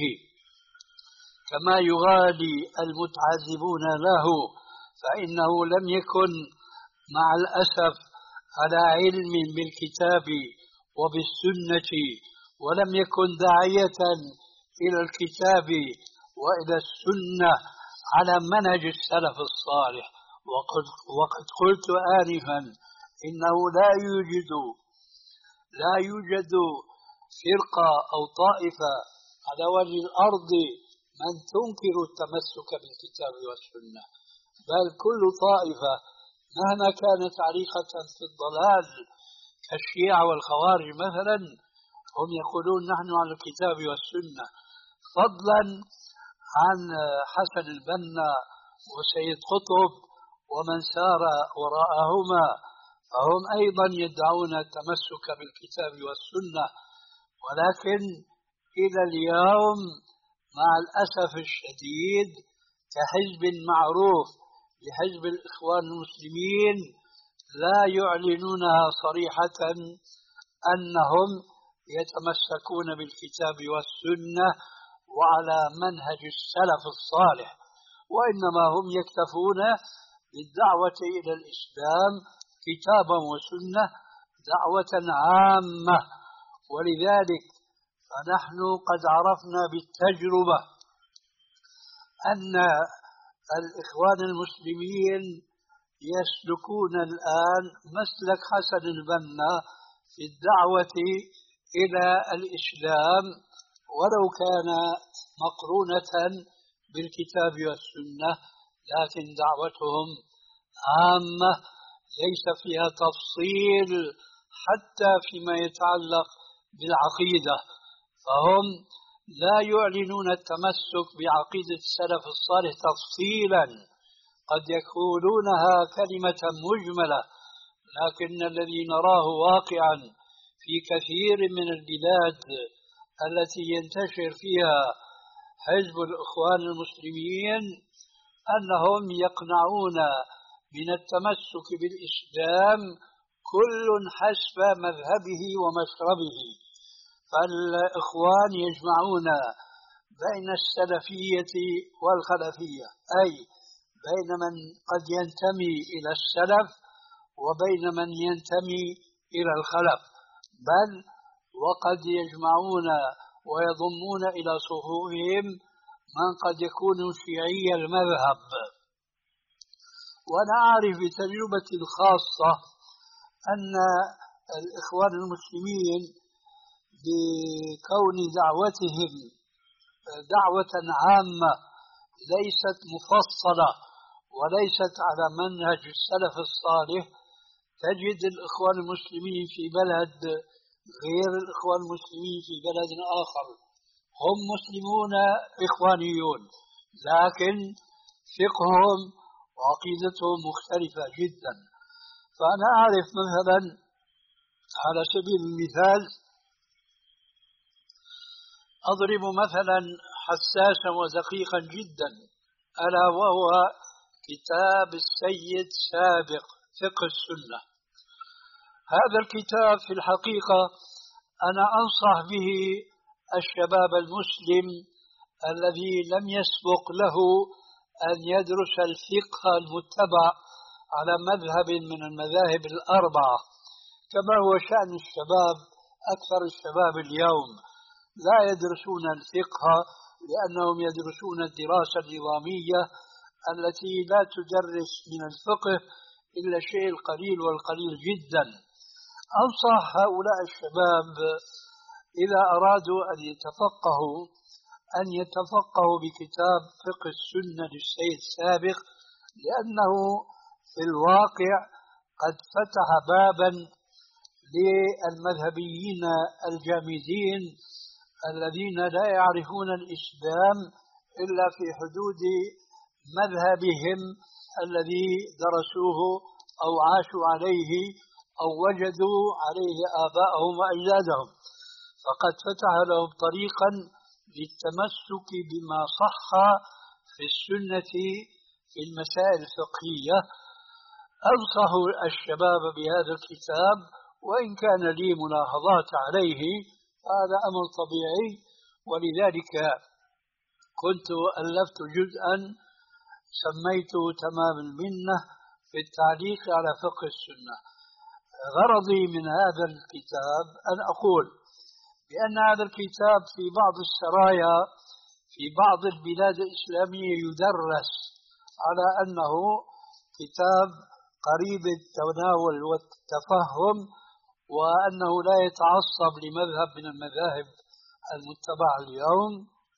Speaker 3: كما يغالي المتعذبون له، فإنه لم يكن مع الأسف على علم بالكتاب وبالسنة، ولم يكن داعية إلى الكتاب وإلى السنة على منهج السلف الصالح. وقد, وقد قلت آنفا إنه لا يوجد لا يوجد فرقة أو طائفة على وجه الأرض من تنكر التمسك بالكتاب والسنة، بل كل طائفة مهما كانت عريقة في الضلال كالشيعة والخوارج مثلا هم يقولون نحن على الكتاب والسنة، فضلا عن حسن البنا وسيد قطب ومن سار وراءهما، فهم أيضا يدعون التمسك بالكتاب والسنة. ولكن إلى اليوم مع الأسف الشديد كحزب معروف بحزب الإخوان المسلمين لا يعلنونها صريحة أنهم يتمسكون بالكتاب والسنة وعلى منهج السلف الصالح، وإنما هم يكتفون بالدعوة إلى الإسلام كتابا وسنة دعوة عامة. ولذلك فنحن قد عرفنا بالتجربة أن الإخوان المسلمين يسلكون الآن مسلك حسن البنا في الدعوة إلى الإسلام، ولو كان مقرونة بالكتاب والسنة، لكن دعوتهم عامة ليس فيها تفصيل حتى فيما يتعلق بالعقيدة، فهم لا يعلنون التمسك بعقيدة السلف الصالح تفصيلا، قد يقولونها كلمة مجملة، لكن الذي نراه واقعا في كثير من البلاد التي ينتشر فيها حزب الإخوان المسلمين أنهم يقنعون من التمسك بالإسلام كل حسب مذهبه ومشربه. فالإخوان يجمعون بين السلفية والخلفية، أي بين من قد ينتمي إلى السلف وبين من ينتمي إلى الخلف، بل وقد يجمعون ويضمون إلى صفوفهم من قد يكون شيعي المذهب. وأنا أعرف بتجربتي الخاصة أن الإخوان المسلمين بكون دعوتهم دعوة عامة ليست مفصلة وليست على منهج السلف الصالح، تجد الإخوان المسلمين في بلد غير الإخوان المسلمين في بلد آخر هم مسلمون إخوانيون، لكن فقههم وعقيدتهم مختلفة جدا. فأنا أعرف مثلا على سبيل المثال أضرب مثلا حساسا ودقيقا جدا، ألا وهو كتاب السيد سابق فقه السنة. هذا الكتاب في الحقيقة أنا أنصح به الشباب المسلم الذي لم يسبق له أن يدرس الفقه المتبع على مذهب من المذاهب الأربعة، كما هو شأن الشباب. أكثر الشباب اليوم لا يدرسون الفقه لأنهم يدرسون الدراسة النظامية التي لا تدرس من الفقه إلا الشيء القليل والقليل جدا. أنصح هؤلاء الشباب إذا أرادوا أن يتفقهوا أن يتفقهوا بكتاب فقه السنة للسيد سابق، لأنه في الواقع قد فتح بابا للمذهبيين الجامدين الذين لا يعرفون الإسلام إلا في حدود مذهبهم الذي درسوه أو عاشوا عليه أو وجدوا عليه آباءهم وأجدادهم، فقد فتح لهم طريقا للتمسك بما صح في السنة في المسائل الفقهية. أنصح الشباب بهذا الكتاب، وإن كان لي ملاحظات عليه هذا أمر طبيعي، ولذلك كنت ألفت جزءا سميته تمام المنة في التعليق على فقه السنة. غرضي من هذا الكتاب أن أقول بأن هذا الكتاب في بعض السرايا في بعض البلاد الإسلامية يدرس على أنه كتاب قريب التناول والتفهم، وأنه لا يتعصب لمذهب من المذاهب المتبعة اليوم.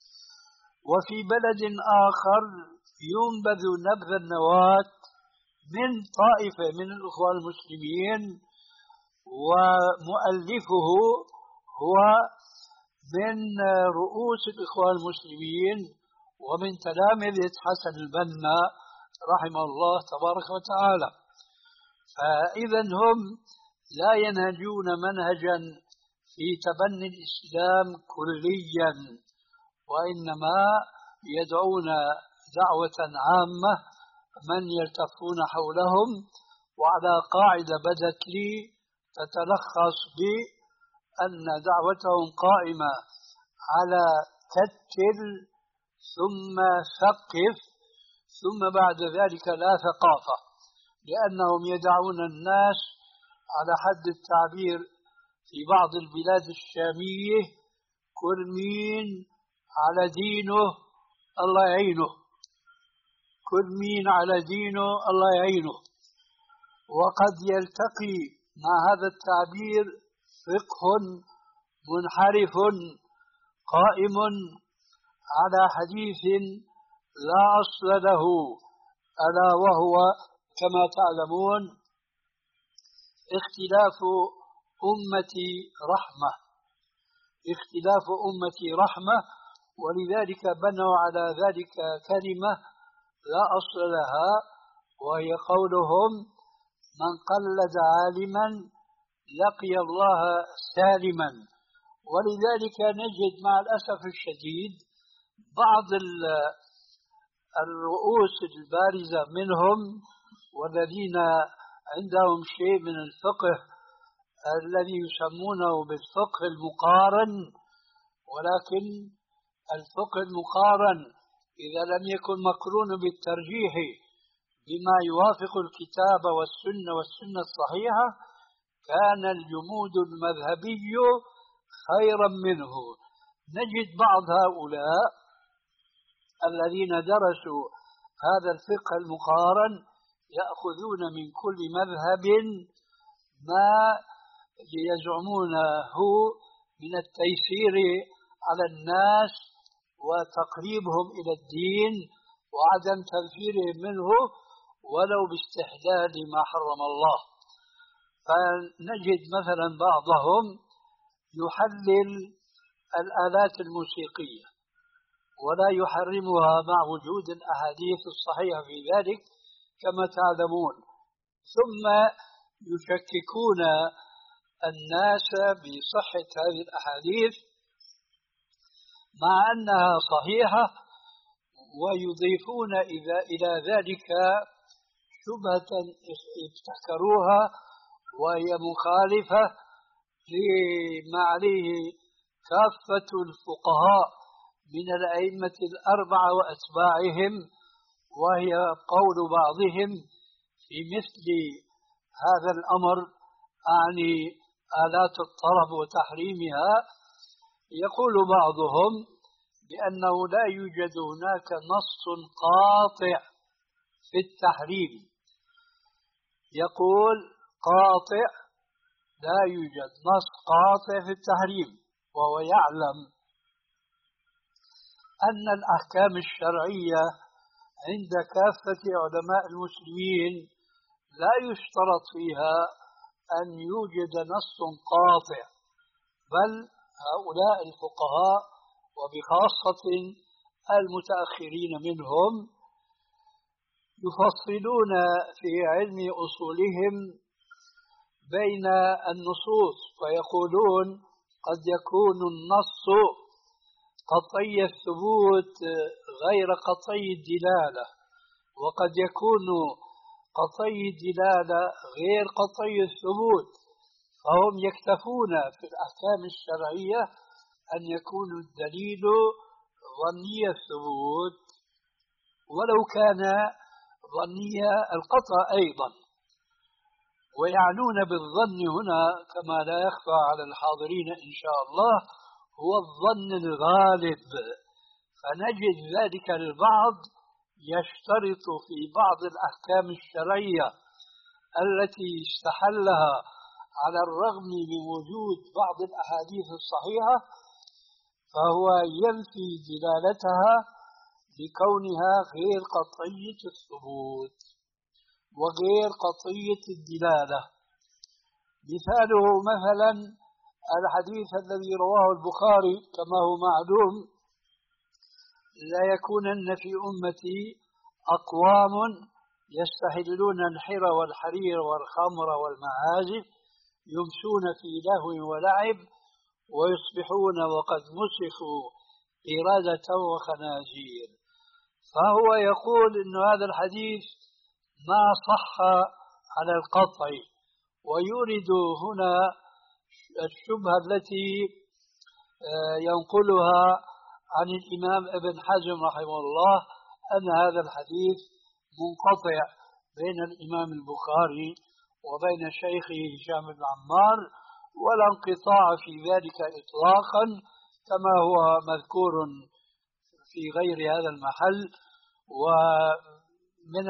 Speaker 3: وفي بلد آخر ينبذ نبذ النواة من طائفة من الأخوة المسلمين، ومؤلفه هو من رؤوس الإخوة المسلمين ومن تلامذة حسن البنا رحمه الله تبارك وتعالى. فإذا هم لا ينهجون منهجا في تبني الإسلام كليا، وإنما يدعون دعوة عامة من يلتفون حولهم، وعلى قاعدة بدت لي تتلخص بأن دعوتهم قائمة على كتل ثم ثقف ثم بعد ذلك لا ثقافة، لأنهم يدعون الناس على حد التعبير في بعض البلاد الشامية كل مين على دينه الله يعينه، كل مين على دينه الله يعينه. وقد يلتقي مع هذا التعبير فقه منحرف قائم على حديث لا أصل له، ألا وهو كما تعلمون اختلاف أمتي رحمة، اختلاف أمتي رحمة، ولذلك بنوا على ذلك كلمة لا أصل لها، وهي قولهم من قلد عالما لقي الله سالما. ولذلك نجد مع الأسف الشديد بعض الرؤوس البارزة منهم والذين عندهم شيء من الفقه الذي يسمونه بالفقه المقارن، ولكن الفقه المقارن إذا لم يكن مقرون بالترجيح بما يوافق الكتاب والسنة والسنة الصحيحة كان الجمود المذهبي خيرا منه. نجد بعض هؤلاء الذين درسوا هذا الفقه المقارن يأخذون من كل مذهب ما يزعمونه من التيسير على الناس وتقريبهم إلى الدين وعدم تنفيرهم منه ولو باستحلال ما حرم الله. فنجد مثلا بعضهم يحلل الآلات الموسيقية ولا يحرمها مع وجود الأحاديث الصحيحة في ذلك كما تعلمون، ثم يشككون الناس بصحة هذه الأحاديث مع أنها صحيحة، ويضيفون إلى ذلك شبهة ابتكروها وهي مخالفة لما عليه كافة الفقهاء من الأئمة الأربعة وأتباعهم، وهي قول بعضهم في مثل هذا الأمر، أعني آلات الطرب وتحريمها. يقول بعضهم بأنه لا يوجد هناك نص قاطع في التحريم، يقول قاطع، لا يوجد نص قاطع في التحريم، وهو يعلم أن الأحكام الشرعية عند كافة علماء المسلمين لا يشترط فيها أن يوجد نص قاطع، بل هؤلاء الفقهاء وبخاصة المتأخرين منهم يفصلون في علم أصولهم بين النصوص، فيقولون قد يكون النص قطعي الثبوت غير قطعي الدلالة، وقد يكون قطعي الدلالة غير قطعي الثبوت، فهم يكتفون في الأحكام الشرعية أن يكون الدليل ظني الثبوت ولو كان ظني القطع أيضا. ويعنون بالظن هنا كما لا يخفى على الحاضرين إن شاء الله هو الظن الغالب، فنجد ذلك البعض يشترط في بعض الأحكام الشرعية التي استحلها على الرغم من وجود بعض الأحاديث الصحيحة، فهو ينفي دلالتها لكونها غير قطعية الثبوت وغير قطعية الدلالة. مثاله مثلا الحديث الذي رواه البخاري كما هو معلوم: لا يكونن في أمتي أقوام يستحلون الحر والحرير والخمر والمعازف يمشون في لهو ولعب ويصبحون وقد مسخوا قردة وخنازير. فهو يقول إن هذا الحديث ما صح على القطع، ويورد هنا الشبهة التي ينقلها عن الإمام ابن حزم رحمه الله أن هذا الحديث منقطع بين الإمام البخاري وبين شيخه هشام بن عمار، ولا انقطاع في ذلك إطلاقا كما هو مذكور في غير هذا المحل. ومن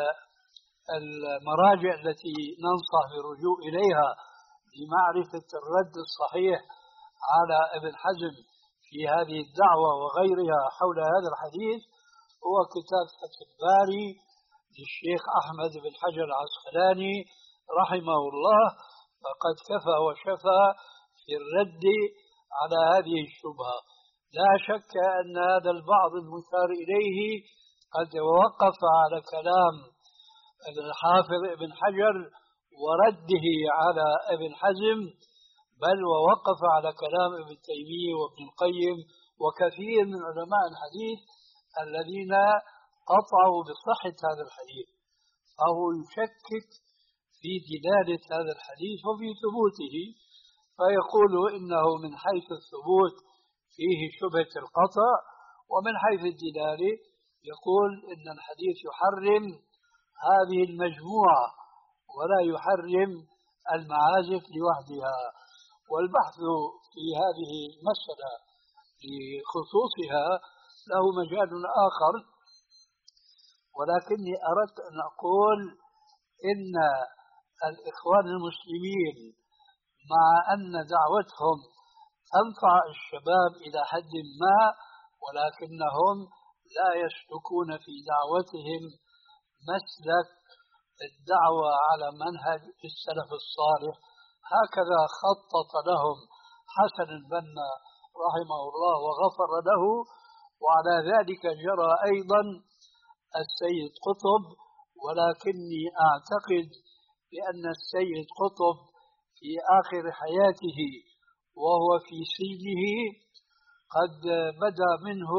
Speaker 3: المراجع التي ننصح بالرجوع إليها لمعرفة الرد الصحيح على ابن حزم في هذه الدعوة وغيرها حول هذا الحديث هو كتاب فتح الباري للشيخ أحمد بن حجر العسقلاني رحمه الله، فقد كفى وشفى في الرد على هذه الشبهة. لا شك أن هذا البعض المشار إليه قد وقف على كلام الحافظ ابن حجر ورده على ابن حزم، بل ووقف على كلام ابن تيمية وابن القيم وكثير من علماء الحديث الذين قطعوا بصحة هذا الحديث، فهو يشكك في دلالة هذا الحديث وفي ثبوته، فيقول إنه من حيث الثبوت فيه شبهة القطع، ومن حيث الدلالة يقول إن الحديث يحرم هذه المجموعة ولا يحرم المعازف لوحدها. والبحث في هذه المسألة بخصوصها له مجال آخر، ولكني أردت أن أقول إن الإخوان المسلمين مع أن دعوتهم تنفع الشباب إلى حد ما، ولكنهم لا يسلكون في دعوتهم مسلك الدعوة على منهج السلف الصالح. هكذا خطط لهم حسن البنا رحمه الله وغفر له، وعلى ذلك جرى أيضا السيد قطب، ولكني أعتقد بأن السيد قطب في آخر حياته وهو في سجنه قد بدا منه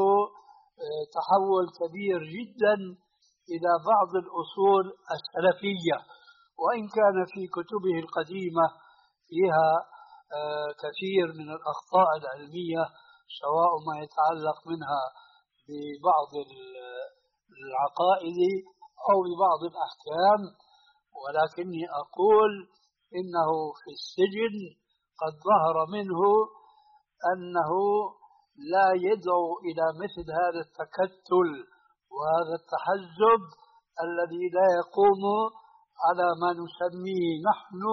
Speaker 3: تحول كبير جدا إلى بعض الأصول السلفية، وإن كان في كتبه القديمة فيها كثير من الأخطاء العلمية، سواء ما يتعلق منها ببعض العقائد أو ببعض الأحكام، ولكني أقول إنه في السجن قد ظهر منه أنه لا يدعو إلى مثل هذا التكتل وهذا التحزب الذي لا يقوم على ما نسميه نحن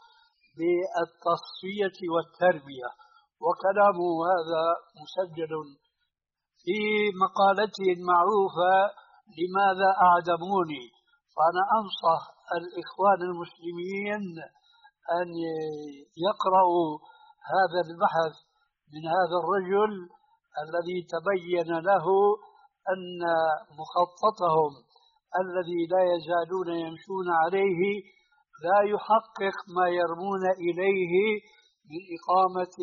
Speaker 3: بالتصفية والتربية. وكلامه هذا مسجل في مقالته المعروفة لماذا أعدموني، فأنا أنصح الإخوان المسلمين أن يقرأوا هذا البحث من هذا الرجل الذي تبين له أن مخططهم الذي لا يزالون يمشون عليه لا يحقق ما يرمون إليه من إقامة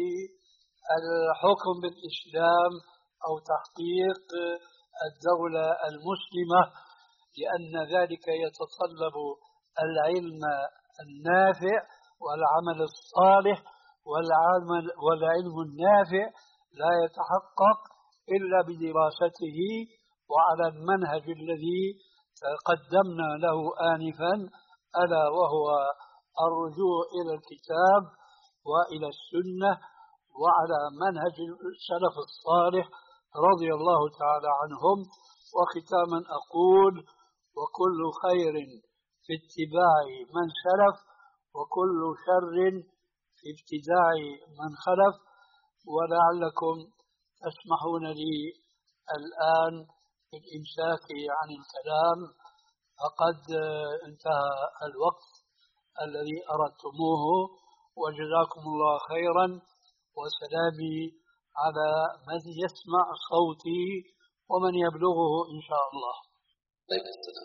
Speaker 3: الحكم بالإسلام أو تحقيق الدولة المسلمة، لأن ذلك يتطلب العلم النافع والعمل الصالح، والعمل والعلم النافع لا يتحقق إلا بدراسته وعلى المنهج الذي قدمنا له آنفا، ألا وهو الرجوع إلى الكتاب وإلى السنة وعلى منهج السلف الصالح رضي الله تعالى عنهم. وختاما أقول: وكل خير في اتباع من سلف، وكل شر في ابتداع من خلف. ولعلكم تسمحون لي الآن بالإمساك عن الكلام، فقد انتهى الوقت الذي أردتموه، وجزاكم الله خيرا، وسلامي على من يسمع صوتي ومن يبلغه إن شاء الله.
Speaker 4: طيب السلام.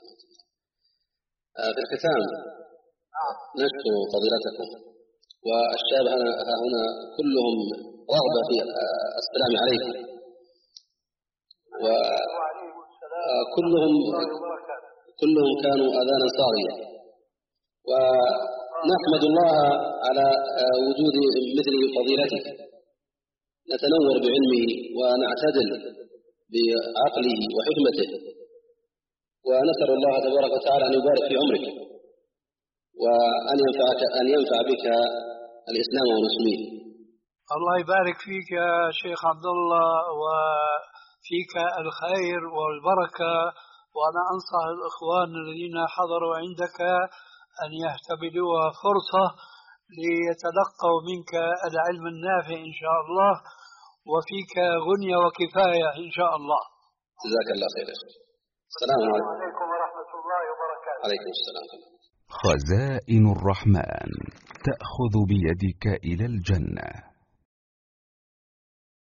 Speaker 4: في الختام نشكر فضيلتكم، والشباب هنا كلهم رغبة في السلام عليكم، وكلهم كلهم كانوا آذانا صاغية، ونحمد الله على وجود مثل فضيلتك، نتنور بعلمه ونعتدل بعقله وحكمته، ونسأل الله تبارك وتعالى أن يبارك في عمرك وأن ينفعك أن ينفع بك الإسلام والمسلمين.
Speaker 3: الله يبارك فيك يا شيخ عبد الله، وفيك الخير والبركة. وأنا أنصح الإخوان الذين حضروا عندك أن يهتبلوها فرصة ليتلقوا منك العلم النافع إن شاء الله، وفيك غنية وكفاية إن شاء الله.
Speaker 4: جزاك الله خير. السلام
Speaker 2: عليكم ورحمة الله وبركاته.
Speaker 4: عليكم السلام.
Speaker 5: خزائن الرحمن تأخذ بيدك إلى الجنة.